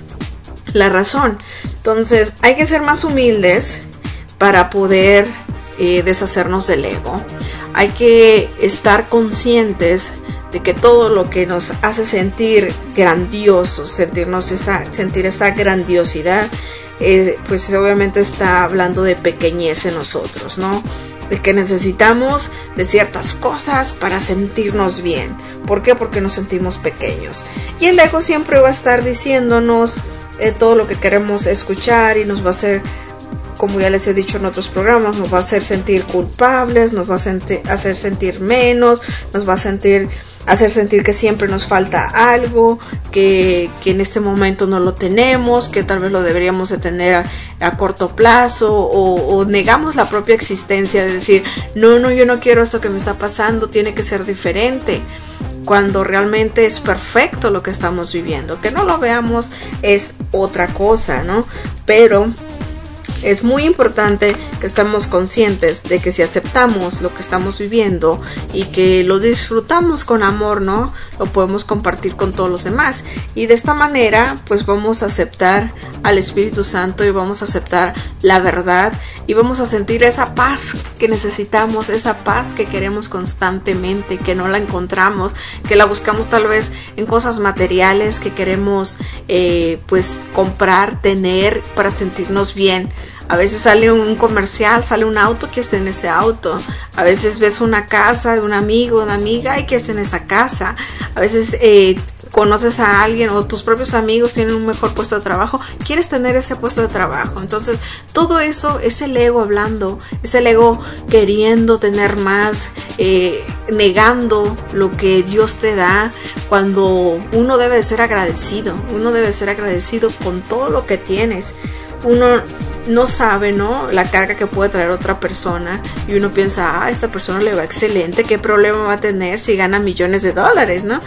S3: la razón. Entonces hay que ser más humildes para poder eh, deshacernos del ego. Hay que estar conscientes de que todo lo que nos hace sentir grandiosos, sentirnos esa, sentir esa grandiosidad, eh, pues obviamente está hablando de pequeñez en nosotros, ¿no? De que necesitamos de ciertas cosas para sentirnos bien. ¿Por qué? Porque nos sentimos pequeños. Y el ego siempre va a estar diciéndonos eh, todo lo que queremos escuchar, y nos va a hacer, como ya les he dicho en otros programas, nos va a hacer sentir culpables, nos va a senti- hacer sentir menos, nos va a sentir, hacer sentir que siempre nos falta algo, que, que en este momento no lo tenemos, que tal vez lo deberíamos de tener a, a corto plazo, o, o negamos la propia existencia de decir, no, no, yo no quiero esto que me está pasando, tiene que ser diferente, cuando realmente es perfecto lo que estamos viviendo. Que no lo veamos es otra cosa, ¿no? Pero es muy importante que estemos conscientes de que si aceptamos lo que estamos viviendo y que lo disfrutamos con amor, ¿no? Lo podemos compartir con todos los demás. Y de esta manera, pues vamos a aceptar al Espíritu Santo y vamos a aceptar la verdad y vamos a sentir esa paz que necesitamos, esa paz que queremos constantemente, que no la encontramos, que la buscamos tal vez en cosas materiales que queremos eh, pues comprar, tener para sentirnos bien. A veces sale un comercial, sale un auto, que esté en ese auto. A veces ves una casa de un amigo, una amiga, y que esté en esa casa. A veces eh, conoces a alguien o tus propios amigos tienen un mejor puesto de trabajo, quieres tener ese puesto de trabajo. Entonces todo eso es el ego hablando, es el ego queriendo tener más, eh, negando lo que Dios te da, cuando uno debe de ser agradecido, uno debe de ser agradecido con todo lo que tienes. Uno no sabe, ¿no?, la carga que puede traer otra persona, y uno piensa, ah, esta persona le va excelente, ¿qué problema va a tener si gana millones de dólares, ¿no?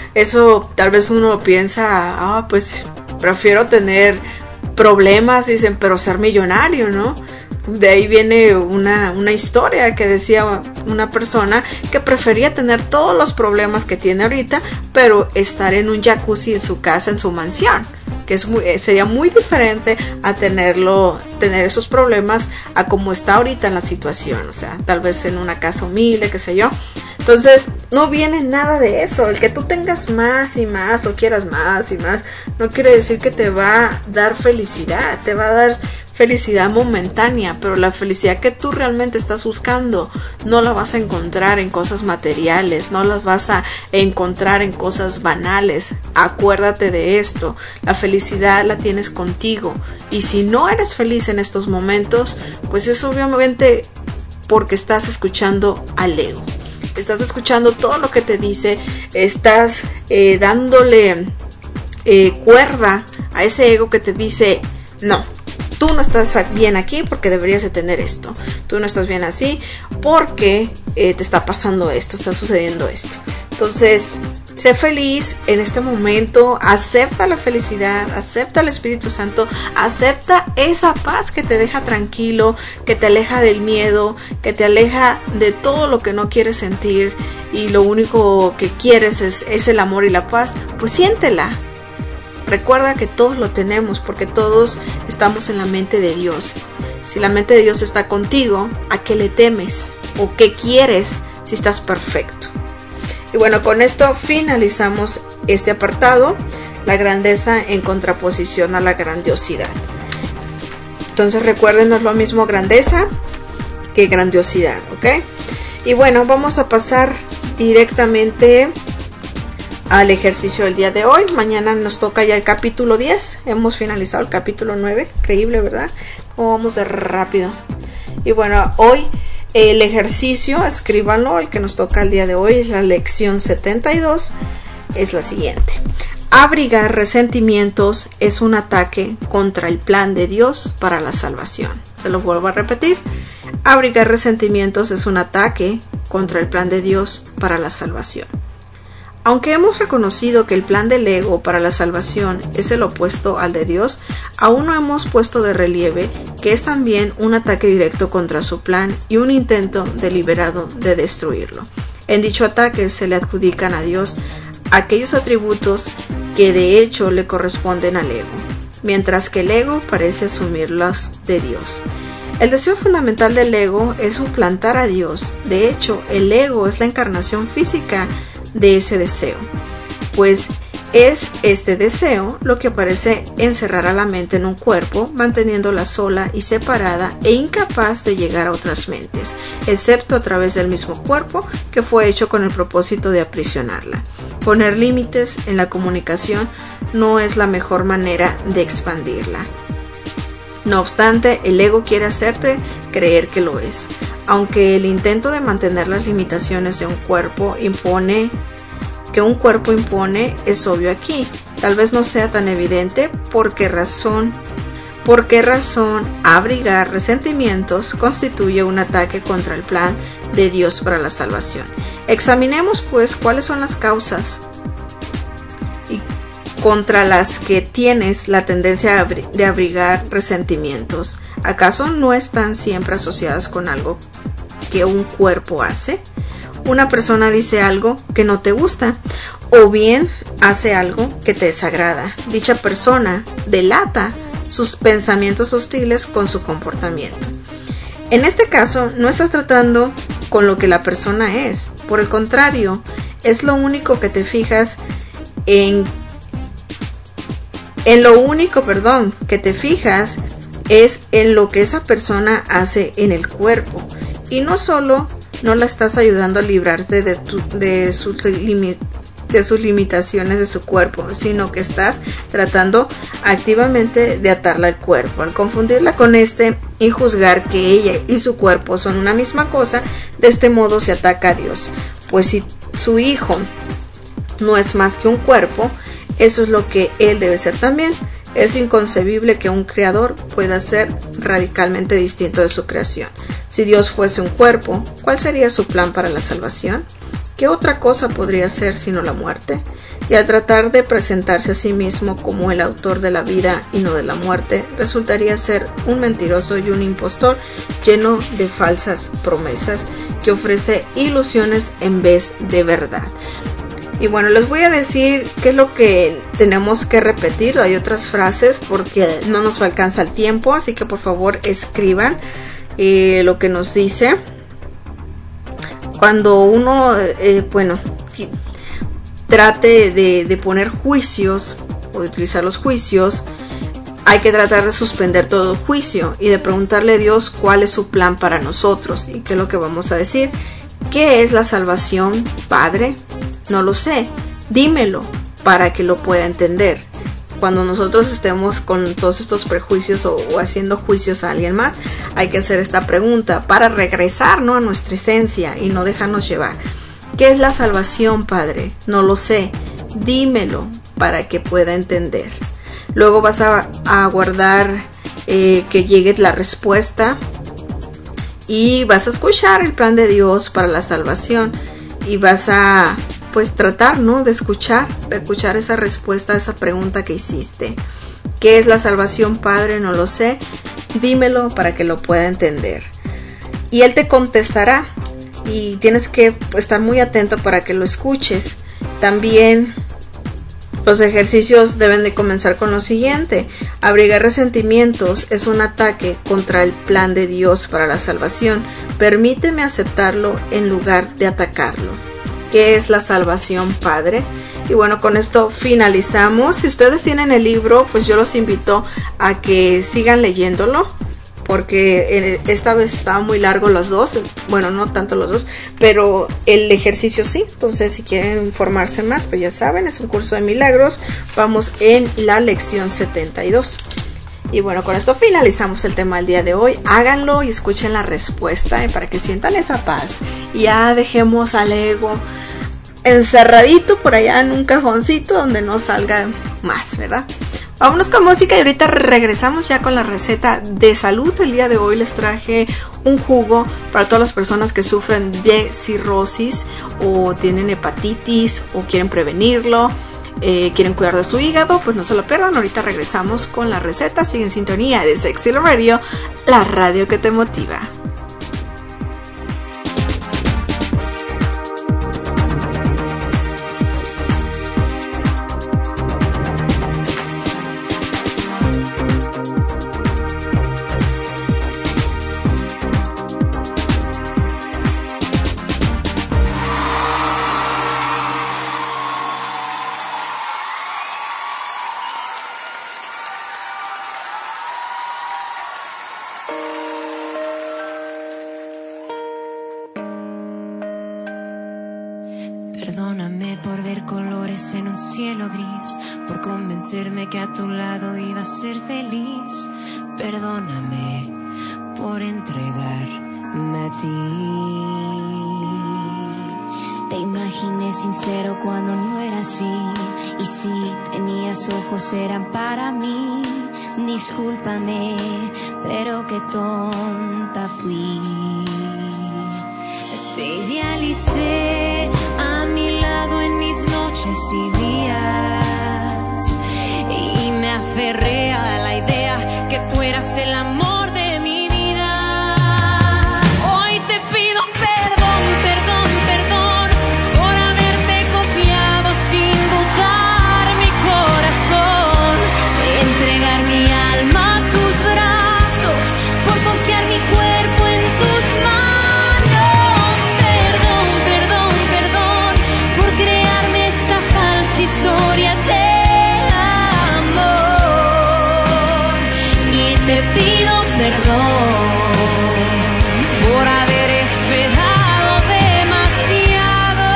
S3: Eso tal vez uno piensa, ah, pues prefiero tener problemas, dicen, pero ser millonario, ¿no? De ahí viene una, una historia que decía una persona que prefería tener todos los problemas que tiene ahorita, pero estar en un jacuzzi en su casa, en su mansión, que es muy, sería muy diferente a tenerlo, tener esos problemas a como está ahorita en la situación, o sea, tal vez en una casa humilde, qué sé yo. Entonces no viene nada de eso. El que tú tengas más y más o quieras más y más no quiere decir que te va a dar felicidad, te va a dar felicidad momentánea, pero la felicidad que tú realmente estás buscando no la vas a encontrar en cosas materiales, no las vas a encontrar en cosas banales. Acuérdate de esto, la felicidad la tienes contigo, y si no eres feliz en estos momentos, pues es obviamente porque estás escuchando al ego, estás escuchando todo lo que te dice, estás eh, dándole eh, cuerda a ese ego que te dice, no, tú no estás bien aquí porque deberías de tener esto, tú no estás bien así porque eh, te está pasando esto, está sucediendo esto. Entonces, sé feliz en este momento, acepta la felicidad, acepta el Espíritu Santo, acepta esa paz que te deja tranquilo, que te aleja del miedo, que te aleja de todo lo que no quieres sentir, y lo único que quieres es, es el amor y la paz. Pues siéntela. Recuerda que todos lo tenemos, porque todos estamos en la mente de Dios. Si la mente de Dios está contigo, ¿a qué le temes? ¿O qué quieres si estás perfecto? Y bueno, con esto finalizamos este apartado, la grandeza en contraposición a la grandiosidad. Entonces recuerden, no es lo mismo grandeza que grandiosidad, ¿ok? Y bueno, vamos a pasar directamente al ejercicio del día de hoy. Mañana nos toca ya el capítulo diez. Hemos finalizado el capítulo nueve. Increíble, ¿verdad? Cómo vamos de rápido. Y bueno, hoy el ejercicio, escríbanlo, el que nos toca el día de hoy es la lección setenta y dos. Es la siguiente: abrigar resentimientos es un ataque contra el plan de Dios para la salvación. Se lo vuelvo a repetir. Abrigar resentimientos es un ataque contra el plan de Dios para la salvación. Aunque hemos reconocido que el plan del ego para la salvación es el opuesto al de Dios, aún no hemos puesto de relieve que es también un ataque directo contra su plan y un intento deliberado de destruirlo. En dicho ataque se le adjudican a Dios aquellos atributos que de hecho le corresponden al ego, mientras que el ego parece asumirlos de Dios. El deseo fundamental del ego es suplantar a Dios. De hecho, el ego es la encarnación física de ese deseo, pues es este deseo lo que parece encerrar a la mente en un cuerpo, manteniéndola sola y separada e incapaz de llegar a otras mentes, excepto a través del mismo cuerpo que fue hecho con el propósito de aprisionarla. Poner límites en la comunicación no es la mejor manera de expandirla. No obstante, el ego quiere hacerte creer que lo es. Aunque el intento de mantener las limitaciones de un cuerpo impone, que un cuerpo impone, es obvio aquí. Tal vez no sea tan evidente por qué razón, por qué razón abrigar resentimientos constituye un ataque contra el plan de Dios para la salvación. Examinemos pues cuáles son las causas y contra las que tienes la tendencia de abrigar resentimientos. ¿Acaso no están siempre asociadas con algo que un cuerpo hace? Una persona dice algo que no te gusta o bien hace algo que te desagrada. Dicha persona delata sus pensamientos hostiles con su comportamiento. En este caso, no estás tratando con lo que la persona es. Por el contrario, es lo único que te fijas en En lo único, perdón, que te fijas es en lo que esa persona hace en el cuerpo. Y no solo no la estás ayudando a librarte de, tu, de, sus limi- de sus limitaciones de su cuerpo, sino que estás tratando activamente de atarla al cuerpo. Al confundirla con este y juzgar que ella y su cuerpo son una misma cosa, de este modo se ataca a Dios. Pues si su hijo no es más que un cuerpo, eso es lo que él debe ser también. Es inconcebible que un creador pueda ser radicalmente distinto de su creación. Si Dios fuese un cuerpo, ¿cuál sería su plan para la salvación? ¿Qué otra cosa podría ser sino la muerte? Y al tratar de presentarse a sí mismo como el autor de la vida y no de la muerte, resultaría ser un mentiroso y un impostor lleno de falsas promesas que ofrece ilusiones en vez de verdad. Y bueno, les voy a decir qué es lo que tenemos que repetir. Hay otras frases porque no nos alcanza el tiempo, así que por favor escriban eh, lo que nos dice. Cuando uno, eh, bueno, trate de, de poner juicios o de utilizar los juicios, hay que tratar de suspender todo juicio y de preguntarle a Dios cuál es su plan para nosotros y qué es lo que vamos a decir. ¿Qué es la salvación, Padre? No lo sé, dímelo para que lo pueda entender. Cuando nosotros estemos con todos estos prejuicios o, o haciendo juicios a alguien más, hay que hacer esta pregunta para regresar, ¿no?, a nuestra esencia y no dejarnos llevar. ¿Qué es la salvación, Padre? No lo sé, dímelo para que pueda entender. Luego vas a, a guardar eh, que llegue la respuesta y vas a escuchar el plan de Dios para la salvación y vas a pues tratar, ¿no?, de escuchar, de escuchar esa respuesta a esa pregunta que hiciste. ¿Qué es la salvación, Padre? No lo sé. Dímelo para que lo pueda entender. Y Él te contestará y tienes que estar muy atento para que lo escuches. También los ejercicios deben de comenzar con lo siguiente. Abrigar resentimientos es un ataque contra el plan de Dios para la salvación. Permíteme aceptarlo en lugar de atacarlo. ¿Qué es la salvación, Padre? Y bueno, con esto finalizamos. Si ustedes tienen el libro, pues yo los invito a que sigan leyéndolo, porque esta vez estaban muy largos los dos. Bueno, no tanto los dos, pero el ejercicio sí. Entonces, si quieren informarse más, pues ya saben, es un curso de milagros. Vamos en la lección setenta y dos. Y bueno, con esto finalizamos el tema del día de hoy. Háganlo y escuchen la respuesta eh, para que sientan esa paz. Y ya dejemos al ego encerradito por allá en un cajoncito donde no salga más, ¿verdad? Vámonos con música y ahorita regresamos ya con la receta de salud. El día de hoy les traje un jugo para todas las personas que sufren de cirrosis o tienen hepatitis o quieren prevenirlo, eh, quieren cuidar de su hígado, pues no se lo pierdan. Ahorita regresamos con la receta. Sigue en sintonía de Sexy Love Radio, la radio que te motiva.
S5: Perdóname por ver colores en un cielo gris, por convencerme que a tu lado iba a ser feliz. Perdóname por entregarme a ti.
S11: Te imaginé sincero cuando no era así, y si tenías ojos eran para mí. Discúlpame, pero qué tonta fui.
S5: Te idealicé a mi lado en mis noches y días, y me aferré a la idea que tú eras el amor de mi vida. Hoy te pido perdón, perdón, perdón por haberte confiado sin dudar mi corazón, entregar mi alma a tus brazos, por confiar mi cuerpo en tus manos. Historia de amor, y te pido perdón por haber esperado demasiado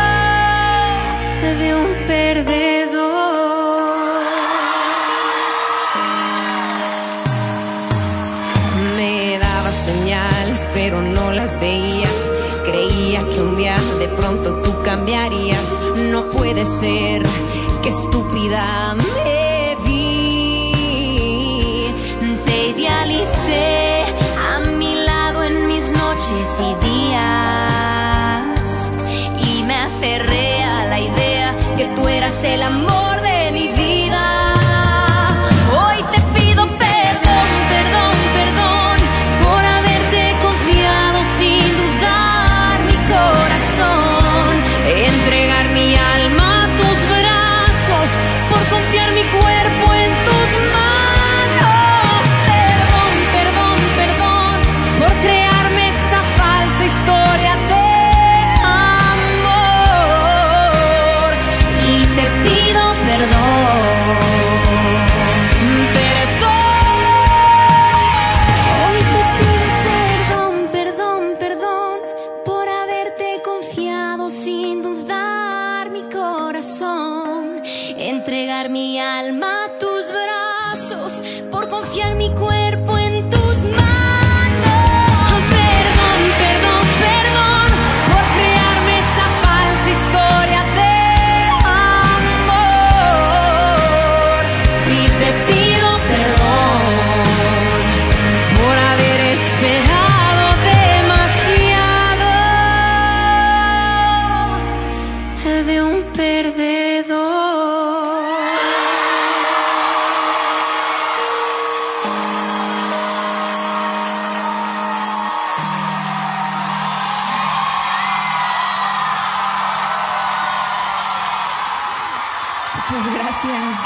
S5: de un perdedor. Me daba señales pero no las veía, creía que un día de pronto tú cambiarías. No puede ser, qué estúpida me vi.
S11: Te idealicé a mi lado en mis noches y días, y me aferré a la idea que tú eras el amor de mi vida. Hoy te pido perdón, perdón, perdón por haberte confiado sin dudar mi corazón, entregar mi alma a tus brazos, por confiar mi cuerpo en tus manos. Perdón, perdón, perdón por crearme esta falsa historia de amor, y te pido perdón. Entregar mi alma a tus brazos, por confiar mi cuerpo en tus manos. Perdón, perdón, perdón por crearme esta falsa historia de amor, y te pido perdón por haber esperado demasiado de un perdedor. Muchas gracias.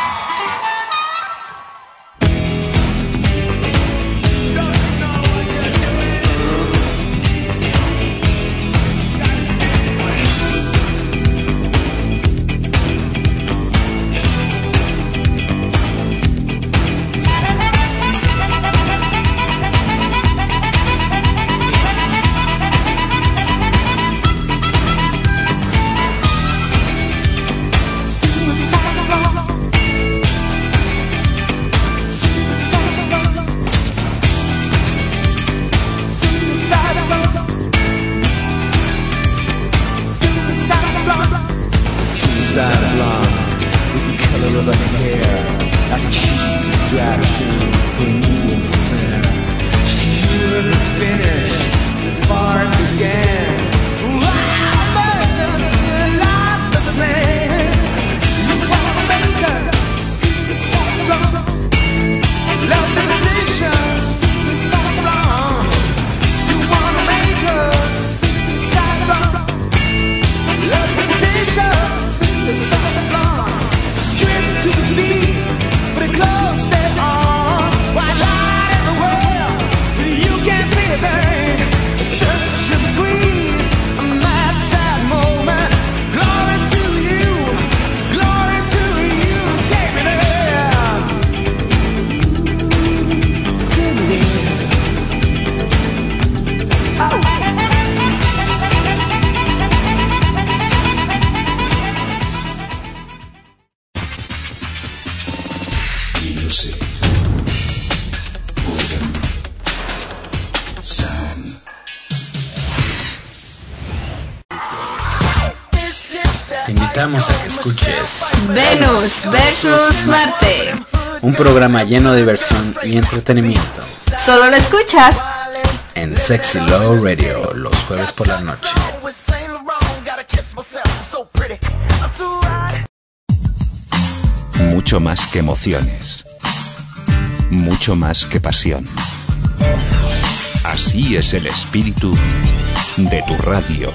S12: Suicide blonde with the color of her hair, like cheap distraction for a new affair. She knew her finish.
S2: Te invitamos a que escuches
S3: Venus versus Marte,
S2: un programa lleno de diversión y entretenimiento.
S3: Solo lo escuchas
S2: en Sexy Love Radio los jueves por la noche.
S4: Mucho más que emociones, mucho más que pasión. Así es el espíritu de tu radio.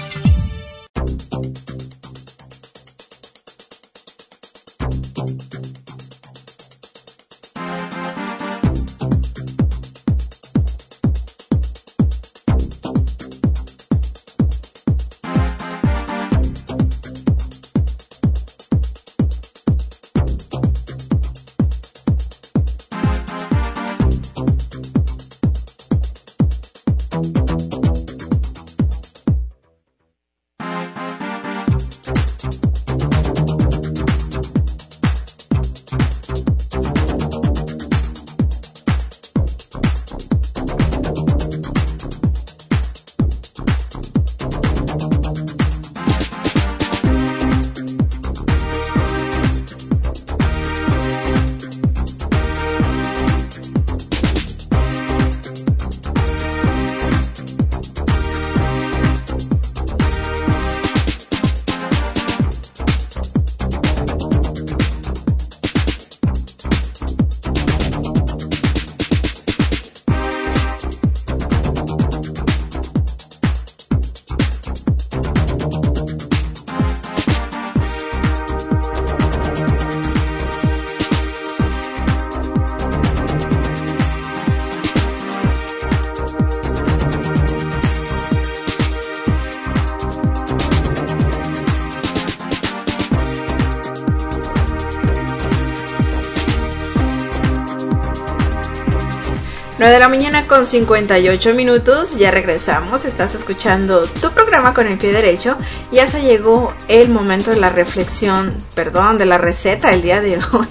S3: nueve de la mañana con cincuenta y ocho minutos, ya regresamos, estás escuchando tu programa con el pie derecho. Ya se llegó el momento de la reflexión, perdón, de la receta del día de hoy.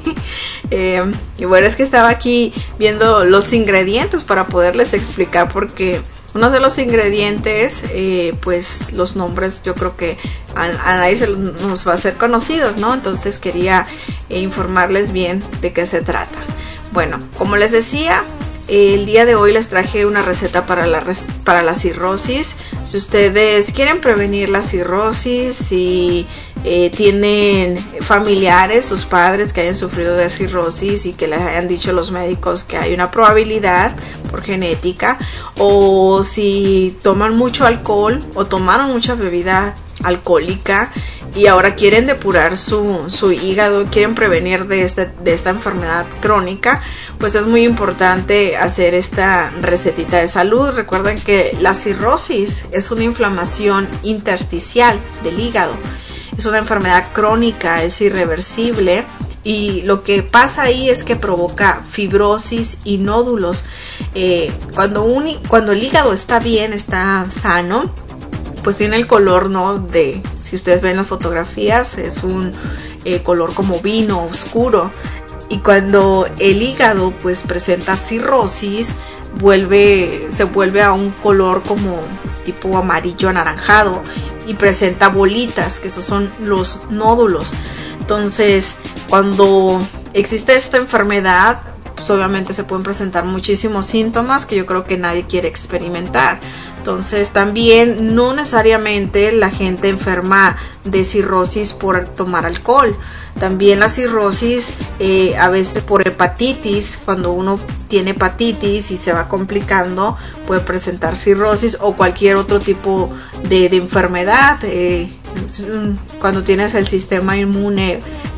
S3: Eh, y bueno, es que estaba aquí viendo los ingredientes para poderles explicar, porque uno de los ingredientes, eh, pues los nombres yo creo que a, a nadie se los, nos va a ser conocidos, ¿no? Entonces quería eh, informarles bien de qué se trata. Bueno, como les decía, el día de hoy les traje una receta para la, para la cirrosis. Si ustedes quieren prevenir la cirrosis, si eh, tienen familiares, sus padres que hayan sufrido de cirrosis y que les hayan dicho los médicos que hay una probabilidad por genética, o si toman mucho alcohol o tomaron mucha bebida alcohólica y ahora quieren depurar su, su hígado, quieren prevenir de, este, de esta enfermedad crónica, pues es muy importante hacer esta recetita de salud. Recuerden que la cirrosis es una inflamación intersticial del hígado, es una enfermedad crónica, es irreversible, y lo que pasa ahí es que provoca fibrosis y nódulos. Eh, cuando, un, cuando el hígado está bien, está sano, pues tiene el color, ¿no? De, si ustedes ven las fotografías, es un eh, color como vino oscuro. Y cuando el hígado pues presenta cirrosis, vuelve, se vuelve a un color como tipo amarillo anaranjado y presenta bolitas, que esos son los nódulos. Entonces, cuando existe esta enfermedad, pues obviamente se pueden presentar muchísimos síntomas que yo creo que nadie quiere experimentar. Entonces también no necesariamente la gente enferma de cirrosis por tomar alcohol. También la cirrosis eh, a veces por hepatitis, cuando uno tiene hepatitis y se va complicando, puede presentar cirrosis o cualquier otro tipo de, de enfermedad. Eh, cuando tienes el sistema inmune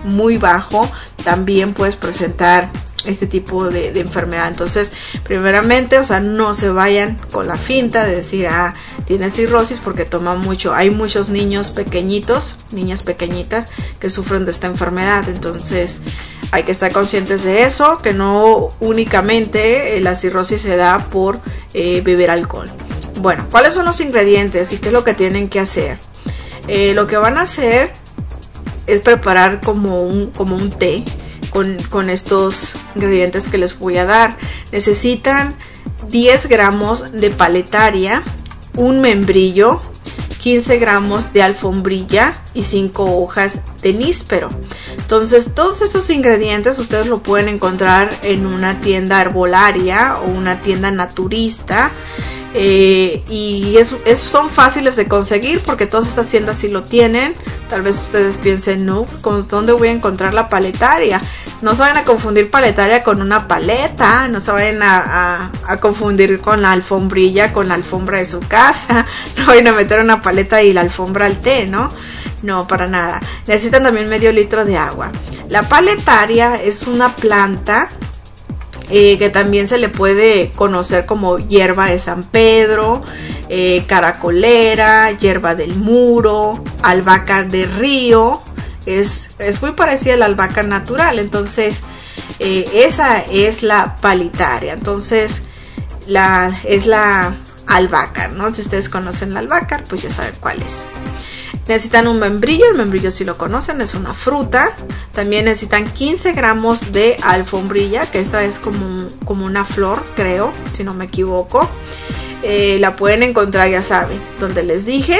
S3: muy bajo, también puedes presentar este tipo de, de enfermedad. Entonces, primeramente, o sea, no se vayan con la finta de decir, ah, tiene cirrosis porque toma mucho. Hay muchos niños pequeñitos, niñas pequeñitas que sufren de esta enfermedad. Entonces, hay que estar conscientes de eso, que no únicamente eh, la cirrosis se da por eh, beber alcohol. Bueno, ¿cuáles son los ingredientes y qué es lo que tienen que hacer? Eh, lo que van a hacer es preparar como un, como un té. Con, con estos ingredientes que les voy a dar. Necesitan diez gramos de paletaria, un membrillo, quince gramos de alfombrilla y cinco hojas de níspero. Entonces, todos estos ingredientes ustedes lo pueden encontrar en una tienda herbolaria o una tienda naturista. Eh, y es, es, son fáciles de conseguir porque todas estas tiendas sí lo tienen. Tal vez ustedes piensen, no, ¿dónde voy a encontrar la paletaria? No se vayan a confundir paletaria con una paleta, no se vayan a, a, a confundir con la alfombrilla, con la alfombra de su casa. No vayan a meter una paleta y la alfombra al té, ¿no? No, para nada. Necesitan también medio litro de agua. La paletaria es una planta Eh, que también se le puede conocer como hierba de San Pedro, eh, caracolera, hierba del muro, albahaca de río. Es, es muy parecida a la albahaca natural. Entonces, eh, esa es la paletaria. Entonces, la, es la albahaca, ¿no? Si ustedes conocen la albahaca, pues ya saben cuál es. Necesitan un membrillo, el membrillo si lo conocen, es una fruta. También necesitan quince gramos de alfombrilla, que esta es como, como una flor, creo, si no me equivoco. Eh, la pueden encontrar, ya saben, donde les dije,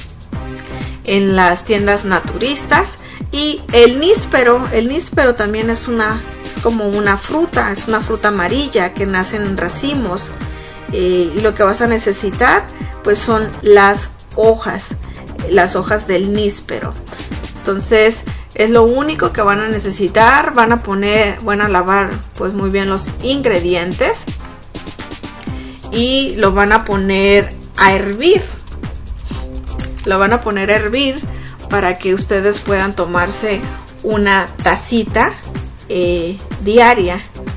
S3: en las tiendas naturistas. Y el níspero, el níspero también es una, es como una fruta, es una fruta amarilla que nace en racimos. Eh, y lo que vas a necesitar, pues son las hojas. Las hojas del níspero. Entonces es lo único que van a necesitar. Van a poner, van a lavar pues muy bien los ingredientes y lo van a poner a hervir. Lo van a poner a hervir para que ustedes puedan tomarse una tacita eh, diaria.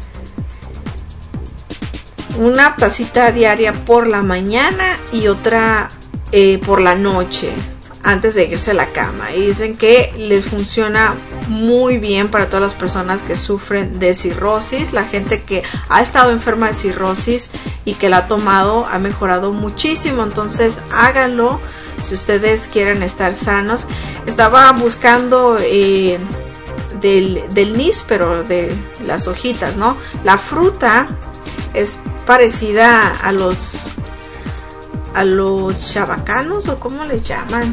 S3: Una tacita diaria por la mañana y otra eh, por la noche, antes de irse a la cama. Y dicen que les funciona muy bien para todas las personas que sufren de cirrosis. La gente que ha estado enferma de cirrosis y que la ha tomado ha mejorado muchísimo. Entonces háganlo si ustedes quieren estar sanos. Estaba buscando eh, del, del níspero, de las hojitas, ¿no? La fruta es parecida a los a los chabacanos, o cómo les llaman.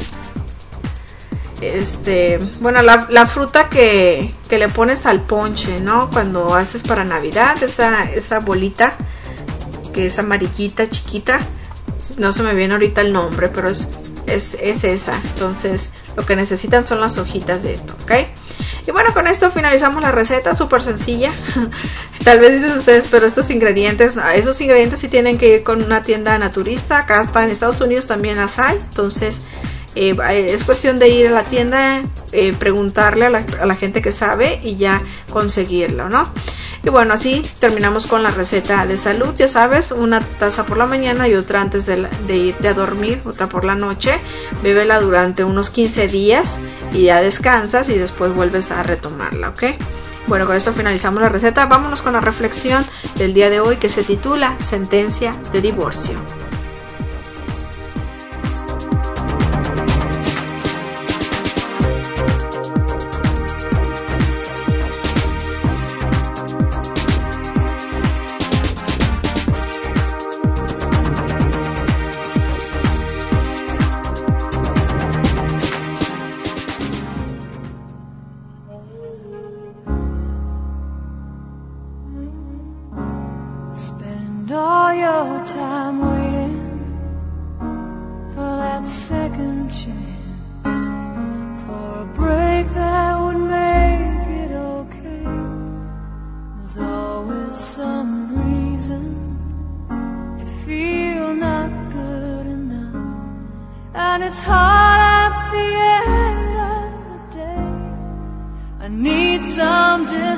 S3: Este, bueno, la, la fruta que, que le pones al ponche, ¿no? Cuando haces para Navidad, esa, esa bolita que es amarillita, chiquita. No se me viene ahorita el nombre, pero es, es, es esa. Entonces, lo que necesitan son las hojitas de esto, ¿ok? Y bueno, con esto finalizamos la receta, súper sencilla. Tal vez dicen ustedes, pero estos ingredientes, esos ingredientes sí tienen que ir con una tienda naturista. Acá está, en Estados Unidos también las hay. Entonces, eh, es cuestión de ir a la tienda, eh, preguntarle a la, a la gente que sabe y ya conseguirlo, ¿no? Y bueno, así terminamos con la receta de salud. Ya sabes, una taza por la mañana y otra antes de, la, de irte a dormir, otra por la noche. Bébela durante unos quince días y ya descansas y después vuelves a retomarla, ¿ok? Bueno, con esto finalizamos la receta. Vámonos con la reflexión del día de hoy, que se titula Sentencia de divorcio.
S9: all your time waiting for that second chance, for a break that would make it okay. There's always some reason to feel not good enough, and it's hard at the end of the day. I need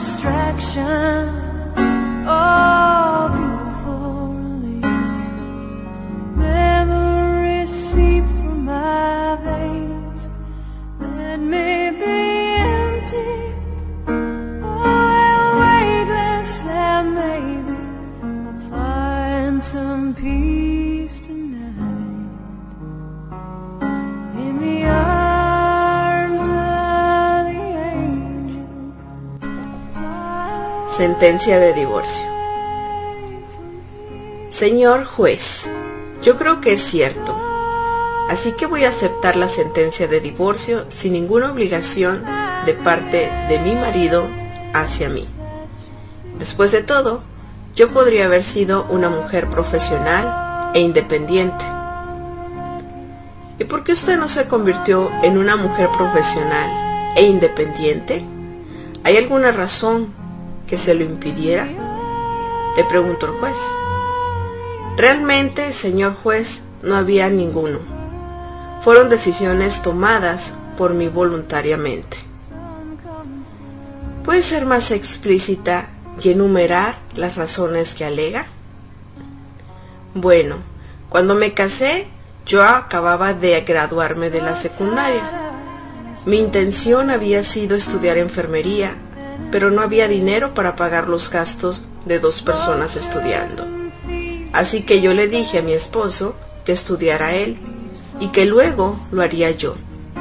S6: distraction. Oh, beautiful release. Memories seep from my veins. Let me be empty. Oh, weightless, and maybe I'll find some peace tonight in the arms of the angel.
S3: Sentencia de divorcio. Señor juez, yo creo que es cierto, así que voy a aceptar la sentencia de divorcio sin ninguna obligación de parte de mi marido hacia mí. Después de todo, yo podría haber sido una mujer profesional e independiente. ¿Y por qué usted no se convirtió en una mujer profesional e independiente? ¿Hay alguna razón que se lo impidiera?, le preguntó el juez. Realmente, señor juez, no había ninguno. Fueron decisiones tomadas por mí voluntariamente. ¿Puede ser más explícita y enumerar las razones que alega? Bueno, cuando me casé, yo acababa de graduarme de la secundaria. Mi intención había sido estudiar enfermería, pero no había dinero para pagar los gastos de dos personas estudiando. Así que yo le dije a mi esposo que estudiara él y que luego lo haría yo.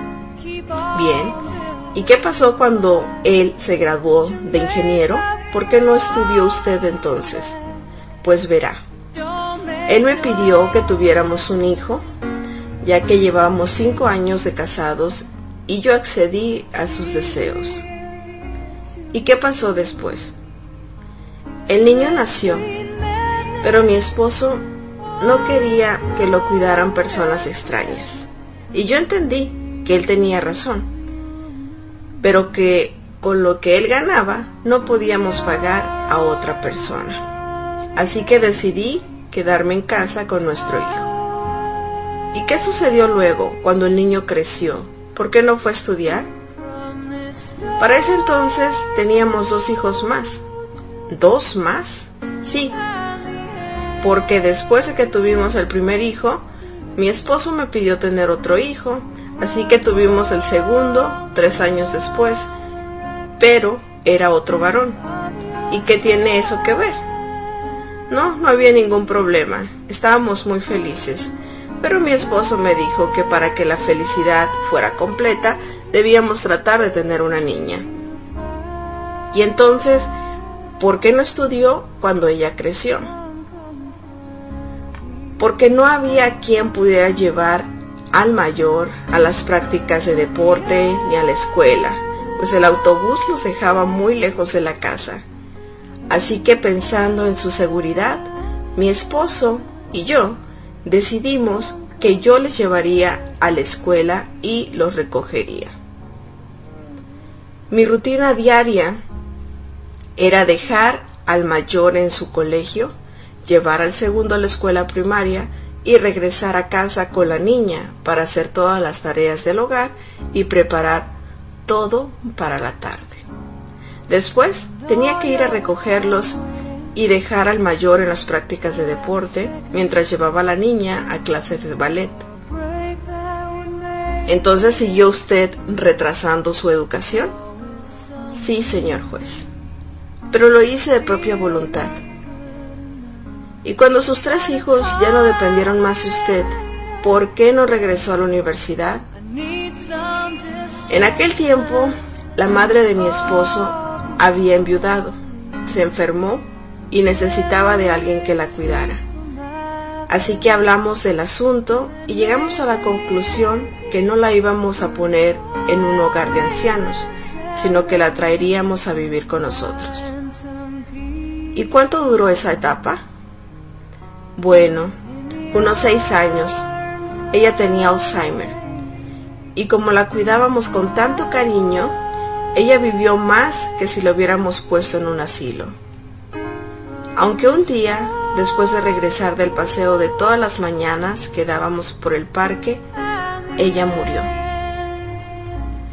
S3: Bien, ¿y qué pasó cuando él se graduó de ingeniero? ¿Por qué no estudió usted entonces? Pues verá, él me pidió que tuviéramos un hijo, ya que llevábamos cinco años de casados, y yo accedí a sus deseos. ¿Y qué pasó después? El niño nació, pero mi esposo no quería que lo cuidaran personas extrañas. Y yo entendí que él tenía razón, pero que con lo que él ganaba no podíamos pagar a otra persona. Así que decidí quedarme en casa con nuestro hijo. ¿Y qué sucedió luego cuando el niño creció? ¿Por qué no fue a estudiar? Para ese entonces teníamos dos hijos más. ¿Dos más? Sí, porque después de que tuvimos el primer hijo, mi esposo me pidió tener otro hijo, así que tuvimos el segundo tres años después, pero era otro varón. ¿Y qué tiene eso que ver? No, no había ningún problema, estábamos muy felices, pero mi esposo me dijo que para que la felicidad fuera completa, debíamos tratar de tener una niña. Y entonces, ¿por qué no estudió cuando ella creció? Porque no había quien pudiera llevar al mayor a las prácticas de deporte ni a la escuela, pues el autobús los dejaba muy lejos de la casa. Así que pensando en su seguridad, mi esposo y yo decidimos que yo les llevaría a la escuela y los recogería. Mi rutina diaria era dejar al mayor en su colegio, llevar al segundo a la escuela primaria y regresar a casa con la niña para hacer todas las tareas del hogar y preparar todo para la tarde. Después tenía que ir a recogerlos y dejar al mayor en las prácticas de deporte mientras llevaba a la niña a clases de ballet. ¿Entonces siguió usted retrasando su educación? Sí, señor juez, pero lo hice de propia voluntad. Y cuando sus tres hijos ya no dependieron más de usted, ¿por qué no regresó a la universidad? En aquel tiempo, la madre de mi esposo había enviudado, se enfermó y necesitaba de alguien que la cuidara. Así que hablamos del asunto y llegamos a la conclusión que no la íbamos a poner en un hogar de ancianos, sino que la traeríamos a vivir con nosotros. ¿Y cuánto duró esa etapa? Bueno, unos seis años. Ella tenía Alzheimer, y como la cuidábamos con tanto cariño, ella vivió más que si la hubiéramos puesto en un asilo. Aunque un día, después de regresar del paseo de todas las mañanas que dábamos por el parque, ella murió.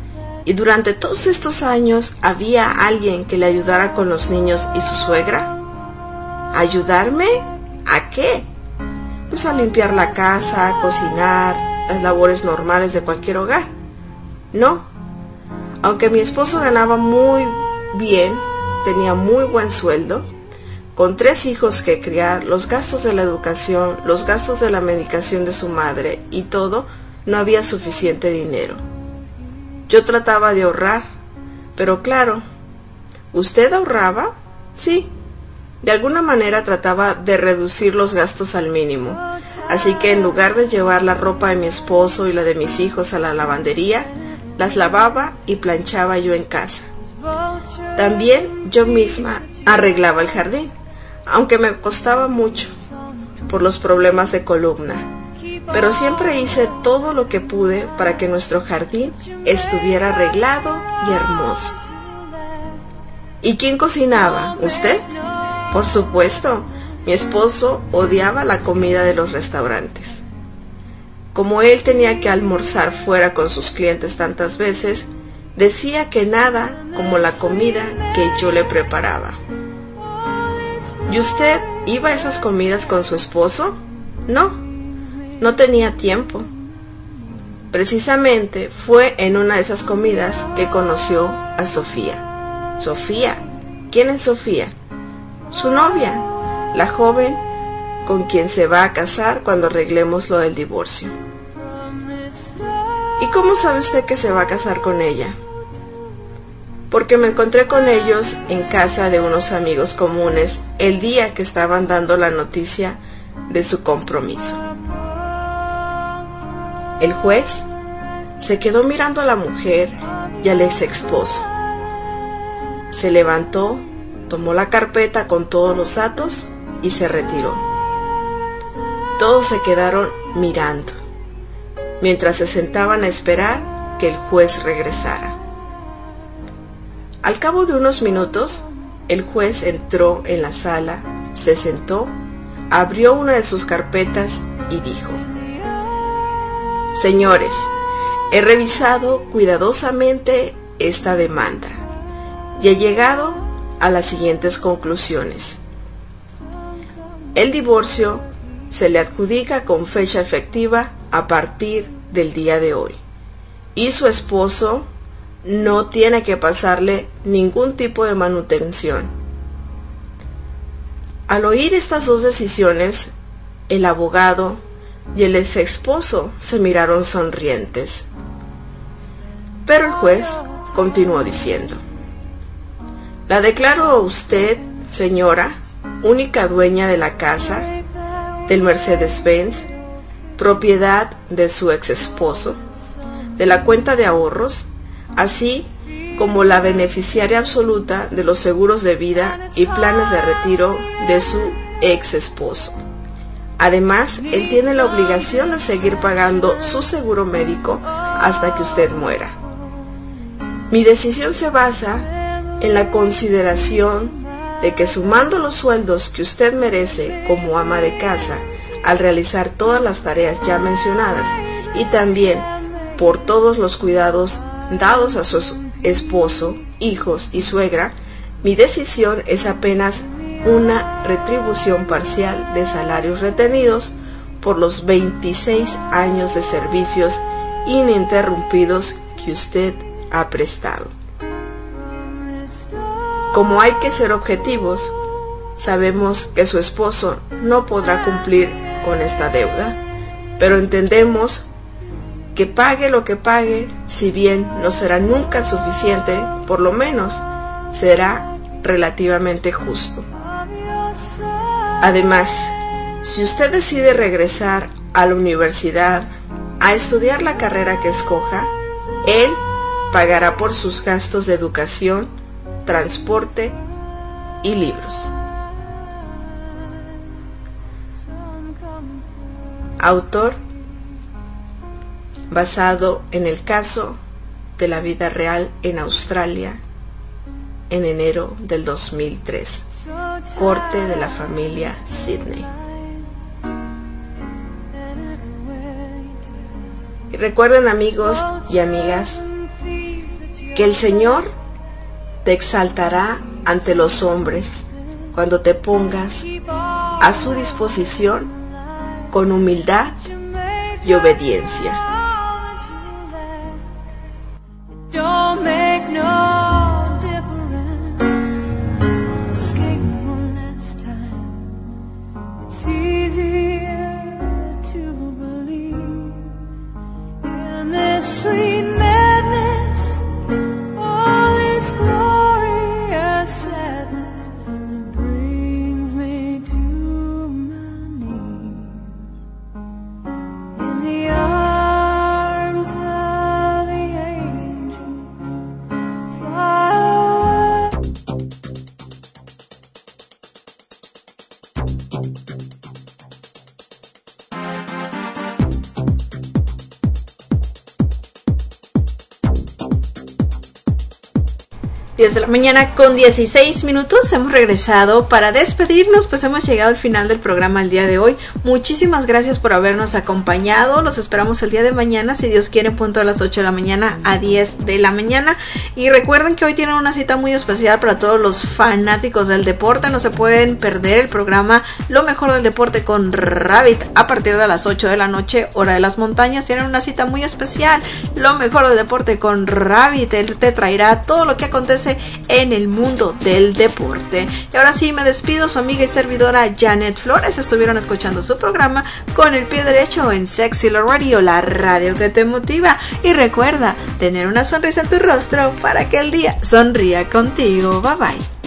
S3: ¿Y durante todos estos años había alguien que le ayudara con los niños y su suegra? ¿Ayudarme? ¿A qué? Pues a limpiar la casa, a cocinar, las labores normales de cualquier hogar. No. Aunque mi esposo ganaba muy bien, tenía muy buen sueldo, con tres hijos que criar, los gastos de la educación, los gastos de la medicación de su madre y todo, no había suficiente dinero. Yo trataba de ahorrar, pero claro, ¿usted ahorraba? Sí. De alguna manera trataba de reducir los gastos al mínimo. Así que en lugar de llevar la ropa de mi esposo y la de mis hijos a la lavandería, las lavaba y planchaba yo en casa. También yo misma arreglaba el jardín, aunque me costaba mucho por los problemas de columna. Pero siempre hice todo lo que pude para que nuestro jardín estuviera arreglado y hermoso. ¿Y quién cocinaba? ¿Usted? Por supuesto, mi esposo odiaba la comida de los restaurantes. Como él tenía que almorzar fuera con sus clientes tantas veces, decía que nada como la comida que yo le preparaba. ¿Y usted iba a esas comidas con su esposo? No. No tenía tiempo. Precisamente fue en una de esas comidas que conoció a Sofía. Sofía. ¿Quién es Sofía? Su novia, la joven con quien se va a casar cuando arreglemos lo del divorcio. ¿Y cómo sabe usted que se va a casar con ella? Porque me encontré con ellos en casa de unos amigos comunes el día que estaban dando la noticia de su compromiso. El juez se quedó mirando a la mujer y al ex esposo. Se levantó, tomó la carpeta con todos los datos y se retiró. Todos se quedaron mirando, mientras se sentaban a esperar que el juez regresara. Al cabo de unos minutos, el juez entró en la sala, se sentó, abrió una de sus carpetas y dijo: Señores, he revisado cuidadosamente esta demanda y he llegado a las siguientes conclusiones. El divorcio se le adjudica con fecha efectiva a partir del día de hoy y su esposo no tiene que pasarle ningún tipo de manutención. Al oír estas dos decisiones, el abogado y el ex esposo se miraron sonrientes. Pero el juez continuó diciendo: La declaro a usted, señora, única dueña de la casa, del Mercedes-Benz, propiedad de su ex esposo, de la cuenta de ahorros, así como la beneficiaria absoluta de los seguros de vida y planes de retiro de su ex esposo. Además, él tiene la obligación de seguir pagando su seguro médico hasta que usted muera. Mi decisión se basa en la consideración de que, sumando los sueldos que usted merece como ama de casa al realizar todas las tareas ya mencionadas y también por todos los cuidados dados a su esposo, hijos y suegra, mi decisión es apenas una retribución parcial de salarios retenidos por los veintiséis años de servicios ininterrumpidos que usted ha prestado. Como hay que ser objetivos, sabemos que su esposo no podrá cumplir con esta deuda, pero entendemos que pague lo que pague, si bien no será nunca suficiente, por lo menos será relativamente justo. Además, si usted decide regresar a la universidad a estudiar la carrera que escoja, él pagará por sus gastos de educación, transporte y libros. Autor basado en el caso de la vida real en Australia en enero del dos mil tres. Corte de la familia Sidney. Y recuerden, amigos y amigas, que el Señor te exaltará ante los hombres cuando te pongas a su disposición con humildad y obediencia.
S6: Don't make no difference. Escape one last time. It's easier to believe in this sweet madness, all this glorious sadness that brings me to my knees in the arms of the angel.
S3: diez de la mañana con dieciséis minutos, hemos regresado para despedirnos, pues hemos llegado al final del programa el día de hoy. Muchísimas gracias por habernos acompañado, los esperamos el día de mañana, si Dios quiere, en punto a las ocho de la mañana a diez de la mañana. Y recuerden que hoy tienen una cita muy especial para todos los fanáticos del deporte, no se pueden perder el programa Lo Mejor del Deporte con Rabbit a partir de las ocho de la noche, hora de las montañas. Tienen una cita muy especial, Lo Mejor del Deporte con Rabbit, él te traerá todo lo que acontece en el mundo del deporte. Y ahora sí me despido, su amiga y servidora Janet Flores. Estuvieron escuchando su programa Con el Pie Derecho en Sexy Love Radio, la radio que te motiva. Y recuerda tener una sonrisa en tu rostro para que el día sonría contigo. Bye bye.